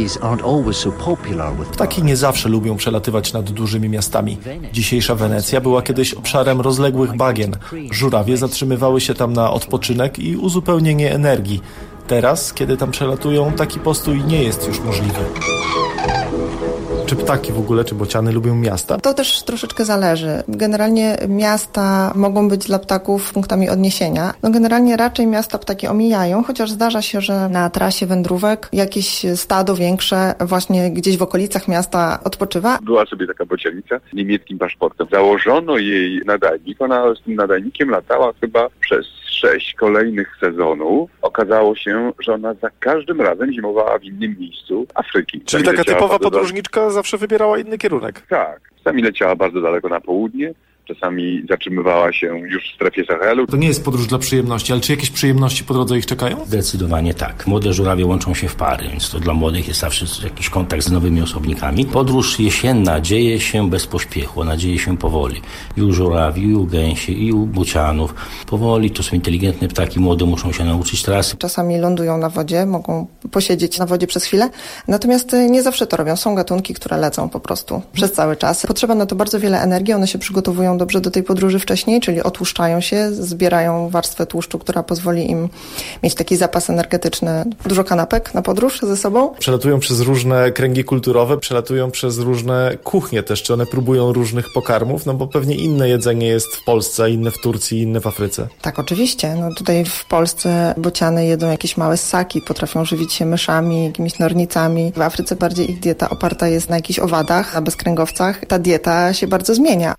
Ptaki nie zawsze lubią przelatywać nad dużymi miastami. Dzisiejsza Wenecja była kiedyś obszarem rozległych bagien. Żurawie zatrzymywały się tam na odpoczynek i uzupełnienie energii. Teraz, kiedy tam przelatują, taki postój nie jest już możliwy. Czy ptaki w ogóle, czy bociany lubią miasta? To też troszeczkę zależy. Generalnie miasta mogą być dla ptaków punktami odniesienia. Generalnie raczej miasta ptaki omijają, chociaż zdarza się, że na trasie wędrówek jakieś stado większe właśnie gdzieś w okolicach miasta odpoczywa. Była sobie taka bocianica z niemieckim paszportem. Założono jej nadajnik. Ona z tym nadajnikiem latała chyba przez 6 kolejnych sezonów. Okazało się, że ona za każdym razem zimowała w innym miejscu Afryki. Czyli taka typowa podróżniczka zawsze wybierała inny kierunek. Tak. Czasami leciała bardzo daleko na południe, czasami zatrzymywała się już w strefie Sahelu. To nie jest podróż dla przyjemności, ale czy jakieś przyjemności po drodze ich czekają? Zdecydowanie tak. Młode żurawie łączą się w pary, więc to dla młodych jest zawsze jakiś kontakt z nowymi osobnikami. Podróż jesienna dzieje się bez pośpiechu, ona dzieje się powoli. I u żurawi, i u gęsi, i u bocianów. Powoli, to są inteligentne ptaki, młode muszą się nauczyć trasy. Czasami lądują na wodzie, mogą posiedzieć na wodzie przez chwilę, natomiast nie zawsze to robią. Są gatunki, które lecą po prostu przez cały czas. Potrzeba na to bardzo wiele energii, one się przygotowują dobrze do tej podróży wcześniej, czyli otłuszczają się, zbierają warstwę tłuszczu, która pozwoli im mieć taki zapas energetyczny. Dużo kanapek na podróż ze sobą. Przelatują przez różne kręgi kulturowe, przelatują przez różne kuchnie też. Czy one próbują różnych pokarmów? No bo pewnie inne jedzenie jest w Polsce, inne w Turcji, inne w Afryce. Tak, oczywiście. No tutaj w Polsce bociany jedzą jakieś małe ssaki, potrafią żywić się myszami, jakimiś nornicami. W Afryce bardziej ich dieta oparta jest na jakichś owadach, na bezkręgowcach. Ta dieta się bardzo zmienia.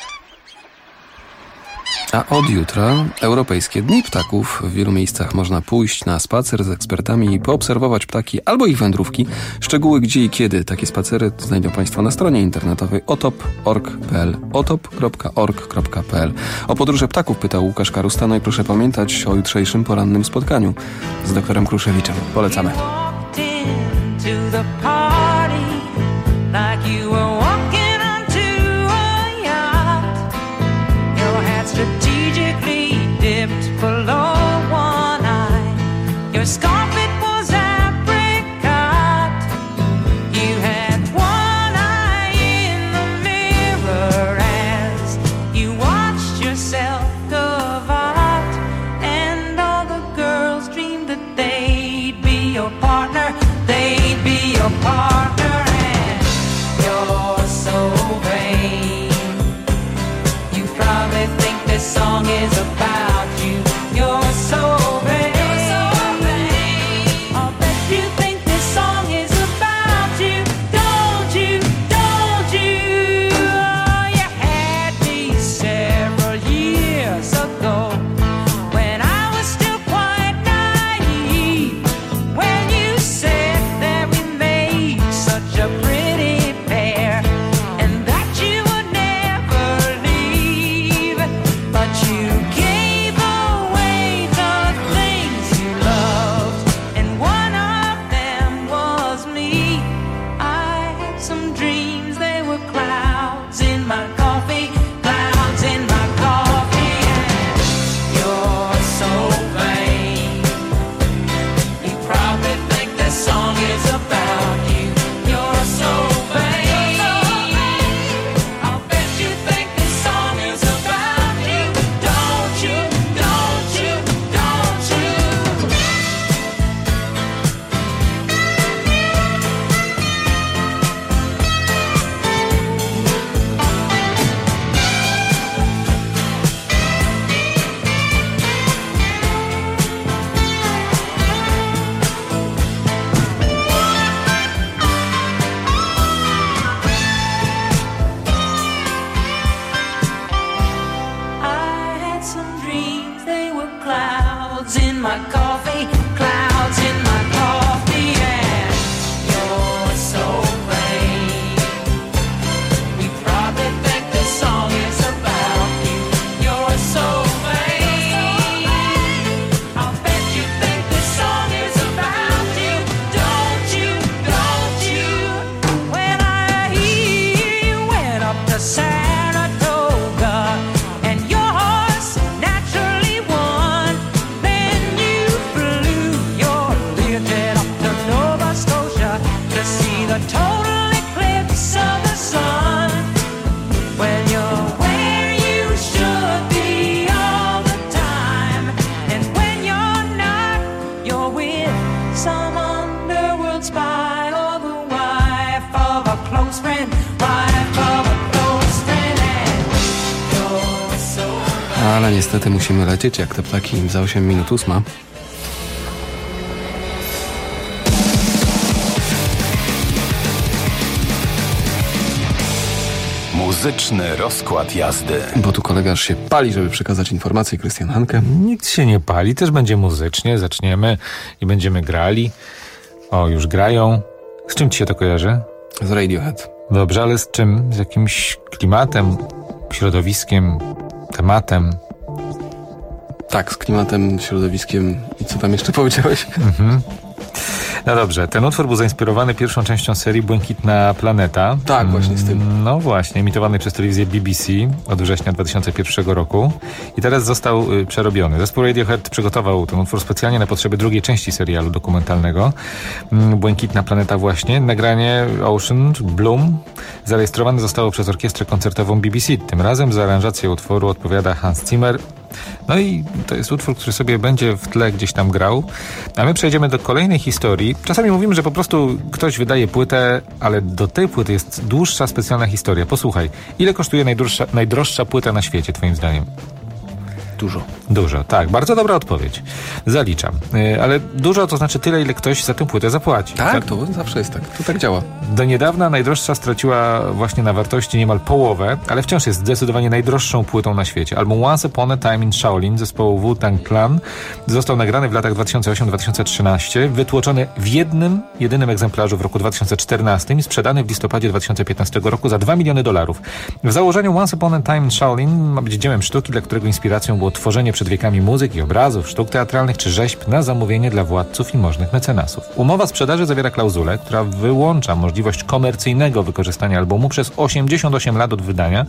A od jutra Europejskie Dni Ptaków. W wielu miejscach można pójść na spacer z ekspertami i poobserwować ptaki albo ich wędrówki. Szczegóły gdzie i kiedy takie spacery znajdą Państwo na stronie internetowej otop.org.pl otop.org.pl. O podróże ptaków pytał Łukasz Karusta, no i proszę pamiętać o jutrzejszym porannym spotkaniu z doktorem Kruszewiczem. Polecamy. Strategically dipped below one eye. Your scarf, it was apricot. ale niestety musimy lecieć jak te ptaki za 8 minut 8. Muzyczny rozkład jazdy. Bo tu kolega aż się pali, żeby przekazać informację. Krystian Hanke. Nikt się nie pali, też będzie muzycznie. Zaczniemy i będziemy grali. O, już grają. Z czym ci się to kojarzy? Z Radiohead. Dobrze, ale z czym? Z jakimś klimatem, środowiskiem, tematem? Tak, z klimatem, środowiskiem i co tam jeszcze powiedziałeś? No dobrze, ten utwór był zainspirowany pierwszą częścią serii Błękitna Planeta. Tak, właśnie z tym. No właśnie, emitowany przez telewizję BBC od września 2001 roku i teraz został przerobiony. Zespół Radiohead przygotował ten utwór specjalnie na potrzeby drugiej części serialu dokumentalnego. Błękitna Planeta właśnie. Nagranie Ocean Bloom zarejestrowane zostało przez orkiestrę koncertową BBC. Tym razem za aranżację utworu odpowiada Hans Zimmer. No i to jest utwór, który sobie będzie w tle gdzieś tam grał. A my przejdziemy do kolejnej historii. Czasami mówimy, że po prostu ktoś wydaje płytę, ale do tej płyty jest dłuższa, specjalna historia. Posłuchaj, ile kosztuje najdroższa płyta na świecie, twoim zdaniem? Dużo, tak. Bardzo dobra odpowiedź. Zaliczam. Ale dużo to znaczy tyle, ile ktoś za tę płytę zapłaci. Tak, to zawsze jest tak. To tak działa. Do niedawna najdroższa straciła właśnie na wartości niemal połowę, ale wciąż jest zdecydowanie najdroższą płytą na świecie. Album Once Upon a Time in Shaolin zespołu Wu-Tang Clan został nagrany w latach 2008-2013, wytłoczony w jedynym egzemplarzu w roku 2014 i sprzedany w listopadzie 2015 roku za $2 miliony. W założeniu Once Upon a Time in Shaolin ma być dziełem sztuki, dla którego inspiracją było tworzenie przed wiekami muzyki, obrazów, sztuk teatralnych czy rzeźb na zamówienie dla władców i możnych mecenasów. Umowa sprzedaży zawiera klauzulę, która wyłącza możliwość komercyjnego wykorzystania albumu przez 88 lat od wydania,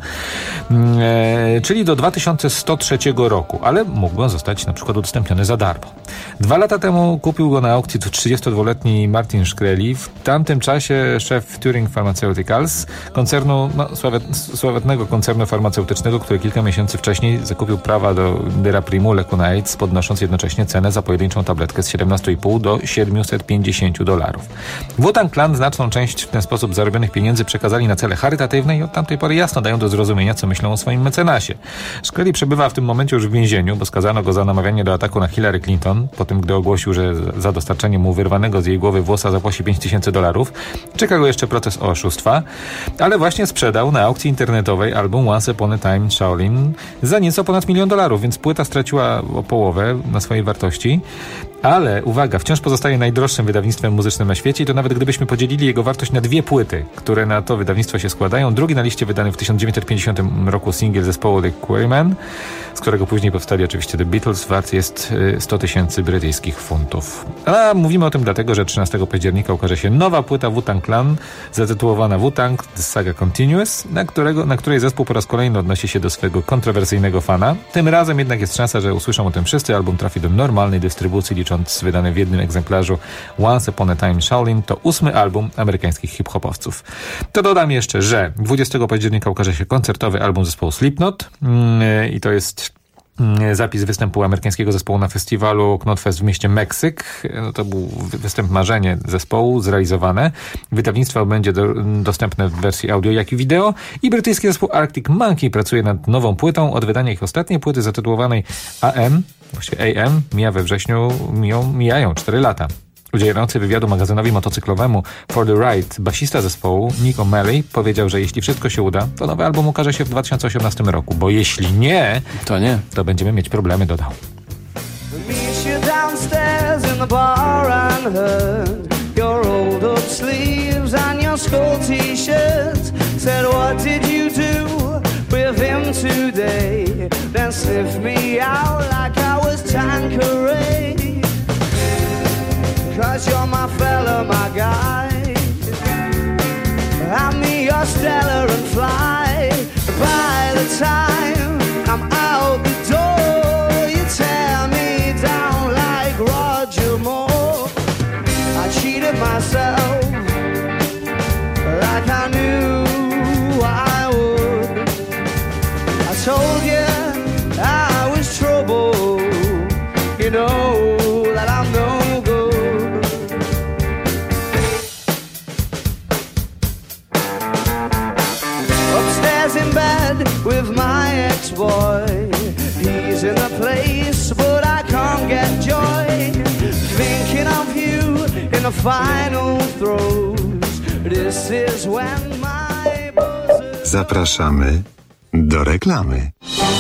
czyli do 2103 roku, ale mógł on zostać na przykład udostępniony za darmo. 2 lata temu kupił go na aukcji 32-letni Martin Shkreli, w tamtym czasie szef Turing Pharmaceuticals, koncernu, sławetnego koncernu farmaceutycznego, który kilka miesięcy wcześniej zakupił prawa do Dyraprimu, leku na AIDS, podnosząc jednocześnie cenę za pojedynczą tabletkę z $17,5 do $750. Wu-Tang Clan znaczną część w ten sposób zarobionych pieniędzy przekazali na cele charytatywne i od tamtej pory jasno dają do zrozumienia, co myślą o swoim mecenasie. Shkreli przebywa w tym momencie już w więzieniu, bo skazano go za namawianie do ataku na Hillary Clinton, po tym, gdy ogłosił, że za dostarczenie mu wyrwanego z jej głowy włosa zapłaci $5,000. Czeka go jeszcze proces o oszustwa, ale właśnie sprzedał na aukcji internetowej album Once Upon a Time in Shaolin za nieco ponad $1 milion, więc płyta straciła o połowę na swojej wartości. Ale, uwaga, wciąż pozostaje najdroższym wydawnictwem muzycznym na świecie i to nawet gdybyśmy podzielili jego wartość na 2 płyty, które na to wydawnictwo się składają. Drugi na liście wydany w 1950 roku singiel zespołu The Quarrymen, z którego później powstali oczywiście The Beatles, wart jest 100,000 brytyjskich funtów. A mówimy o tym dlatego, że 13 października ukaże się nowa płyta Wu-Tang Clan, zatytułowana Wu-Tang The Saga Continues, na której zespół po raz kolejny odnosi się do swojego kontrowersyjnego fana. Tym razem jednak jest szansa, że usłyszą o tym wszyscy. Album trafi do normalnej dystrybucji, licząc wydany w jednym egzemplarzu Once Upon a Time in Shaolin. To 8. album amerykańskich hip-hopowców. To dodam jeszcze, że 20 października ukaże się koncertowy album zespołu Slipknot i to jest zapis występu amerykańskiego zespołu na festiwalu Knotfest w mieście Meksyk. No to był występ marzenie zespołu zrealizowane. Wydawnictwo będzie dostępne w wersji audio, jak i wideo. I brytyjski zespół Arctic Monkey pracuje nad nową płytą. Od wydania ich ostatniej płyty zatytułowanej AM, właściwie AM, mija we wrześniu, mijają 4 lata. Udzielający wywiadu magazynowi motocyklowemu For the Ride basista zespołu Nick O'Malley powiedział, że jeśli wszystko się uda, to nowy album ukaże się w 2018 roku, bo jeśli nie, to będziemy mieć problemy, dodał. Cause you're my fella, my guy. I'm me, your stellar and fly. By the time I'm out the door, you tear me down like Roger Moore. I cheated myself like I knew I would. I told you I was trouble, you know. the final throes. This is when my bosom... Zapraszamy do reklamy.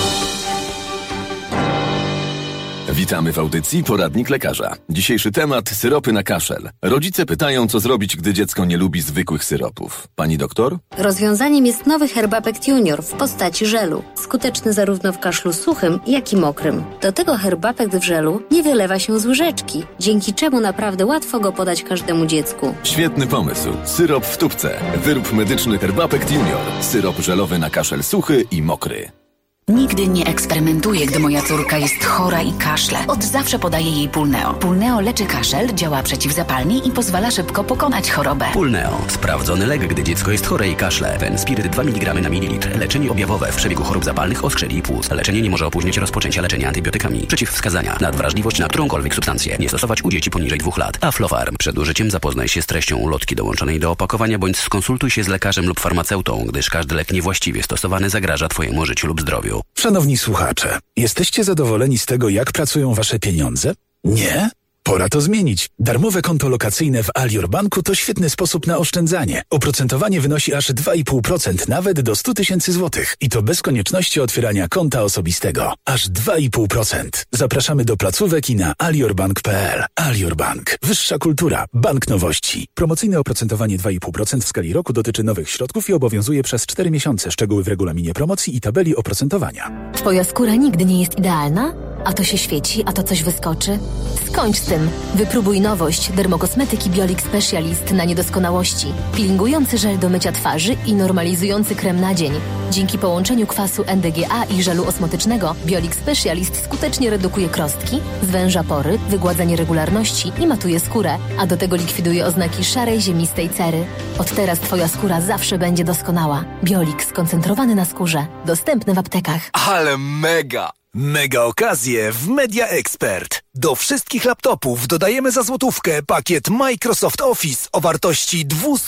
Witamy w audycji Poradnik Lekarza. Dzisiejszy temat: syropy na kaszel. Rodzice pytają, co zrobić, gdy dziecko nie lubi zwykłych syropów. Pani doktor? Rozwiązaniem jest nowy Herbapect Junior w postaci żelu. Skuteczny zarówno w kaszlu suchym, jak i mokrym. Do tego Herbapect w żelu nie wylewa się z łyżeczki, dzięki czemu naprawdę łatwo go podać każdemu dziecku. Świetny pomysł. Syrop w tubce. Wyrób medyczny Herbapect Junior. Syrop żelowy na kaszel suchy i mokry. Nigdy nie eksperymentuję, gdy moja córka jest chora i kaszle. Od zawsze podaję jej Pulneo. Pulneo leczy kaszel, działa przeciwzapalnie i pozwala szybko pokonać chorobę. Pulneo. Sprawdzony lek, gdy dziecko jest chore i kaszle. Fenspiryt 2 mg na mililitr. Leczenie objawowe w przebiegu chorób zapalnych, oskrzeli i płuc. Leczenie nie może opóźnić rozpoczęcia leczenia antybiotykami. Przeciwwskazania. Nadwrażliwość na którąkolwiek substancję. Nie stosować u dzieci poniżej 2 lat. Aflofarm. Przed użyciem zapoznaj się z treścią ulotki dołączonej do opakowania bądź skonsultuj się z lekarzem lub farmaceutą, gdyż każdy lek niewłaściwie stosowany zagraża Twojemu życiu lub zdrowiu. Szanowni słuchacze, jesteście zadowoleni z tego, jak pracują wasze pieniądze? Nie? Pora to zmienić. Darmowe konto lokacyjne w Alior Banku to świetny sposób na oszczędzanie. Oprocentowanie wynosi aż 2,5%, nawet do 100 000 złotych. I to bez konieczności otwierania konta osobistego. Aż 2,5%. Zapraszamy do placówek i na aliorbank.pl. Alior Bank. Wyższa kultura. Bank nowości. Promocyjne oprocentowanie 2,5% w skali roku dotyczy nowych środków i obowiązuje przez 4 miesiące. Szczegóły w regulaminie promocji i tabeli oprocentowania. Twoja skóra nigdy nie jest idealna? A to się świeci, a to coś wyskoczy? Skończ z tym. Wypróbuj nowość Dermokosmetyki Biolix Specialist na niedoskonałości. Peelingujący żel do mycia twarzy i normalizujący krem na dzień. Dzięki połączeniu kwasu NDGA i żelu osmotycznego Biolix Specialist skutecznie redukuje krostki, zwęża pory, wygładza nieregularności i matuje skórę, a do tego likwiduje oznaki szarej, ziemistej cery. Od teraz Twoja skóra zawsze będzie doskonała. Biolix skoncentrowany na skórze. Dostępny w aptekach. Ale mega! Mega okazje w Media Expert. Do wszystkich laptopów dodajemy za złotówkę pakiet Microsoft Office o wartości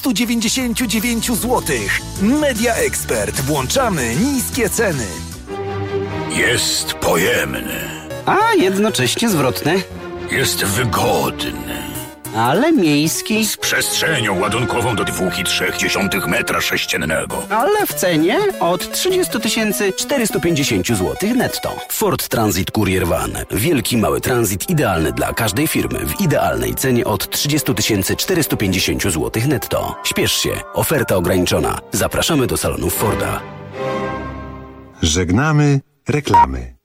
299 zł. Media Expert. Włączamy niskie ceny. Jest pojemny. A jednocześnie zwrotny. Jest wygodny. Ale miejski. Z przestrzenią ładunkową do 2,3 metra sześciennego. Ale w cenie od 30 450 zł netto. Ford Transit Courier Van. Wielki, mały transit idealny dla każdej firmy w idealnej cenie od 30 450 zł netto. Śpiesz się. Oferta ograniczona. Zapraszamy do salonów Forda. Żegnamy reklamy.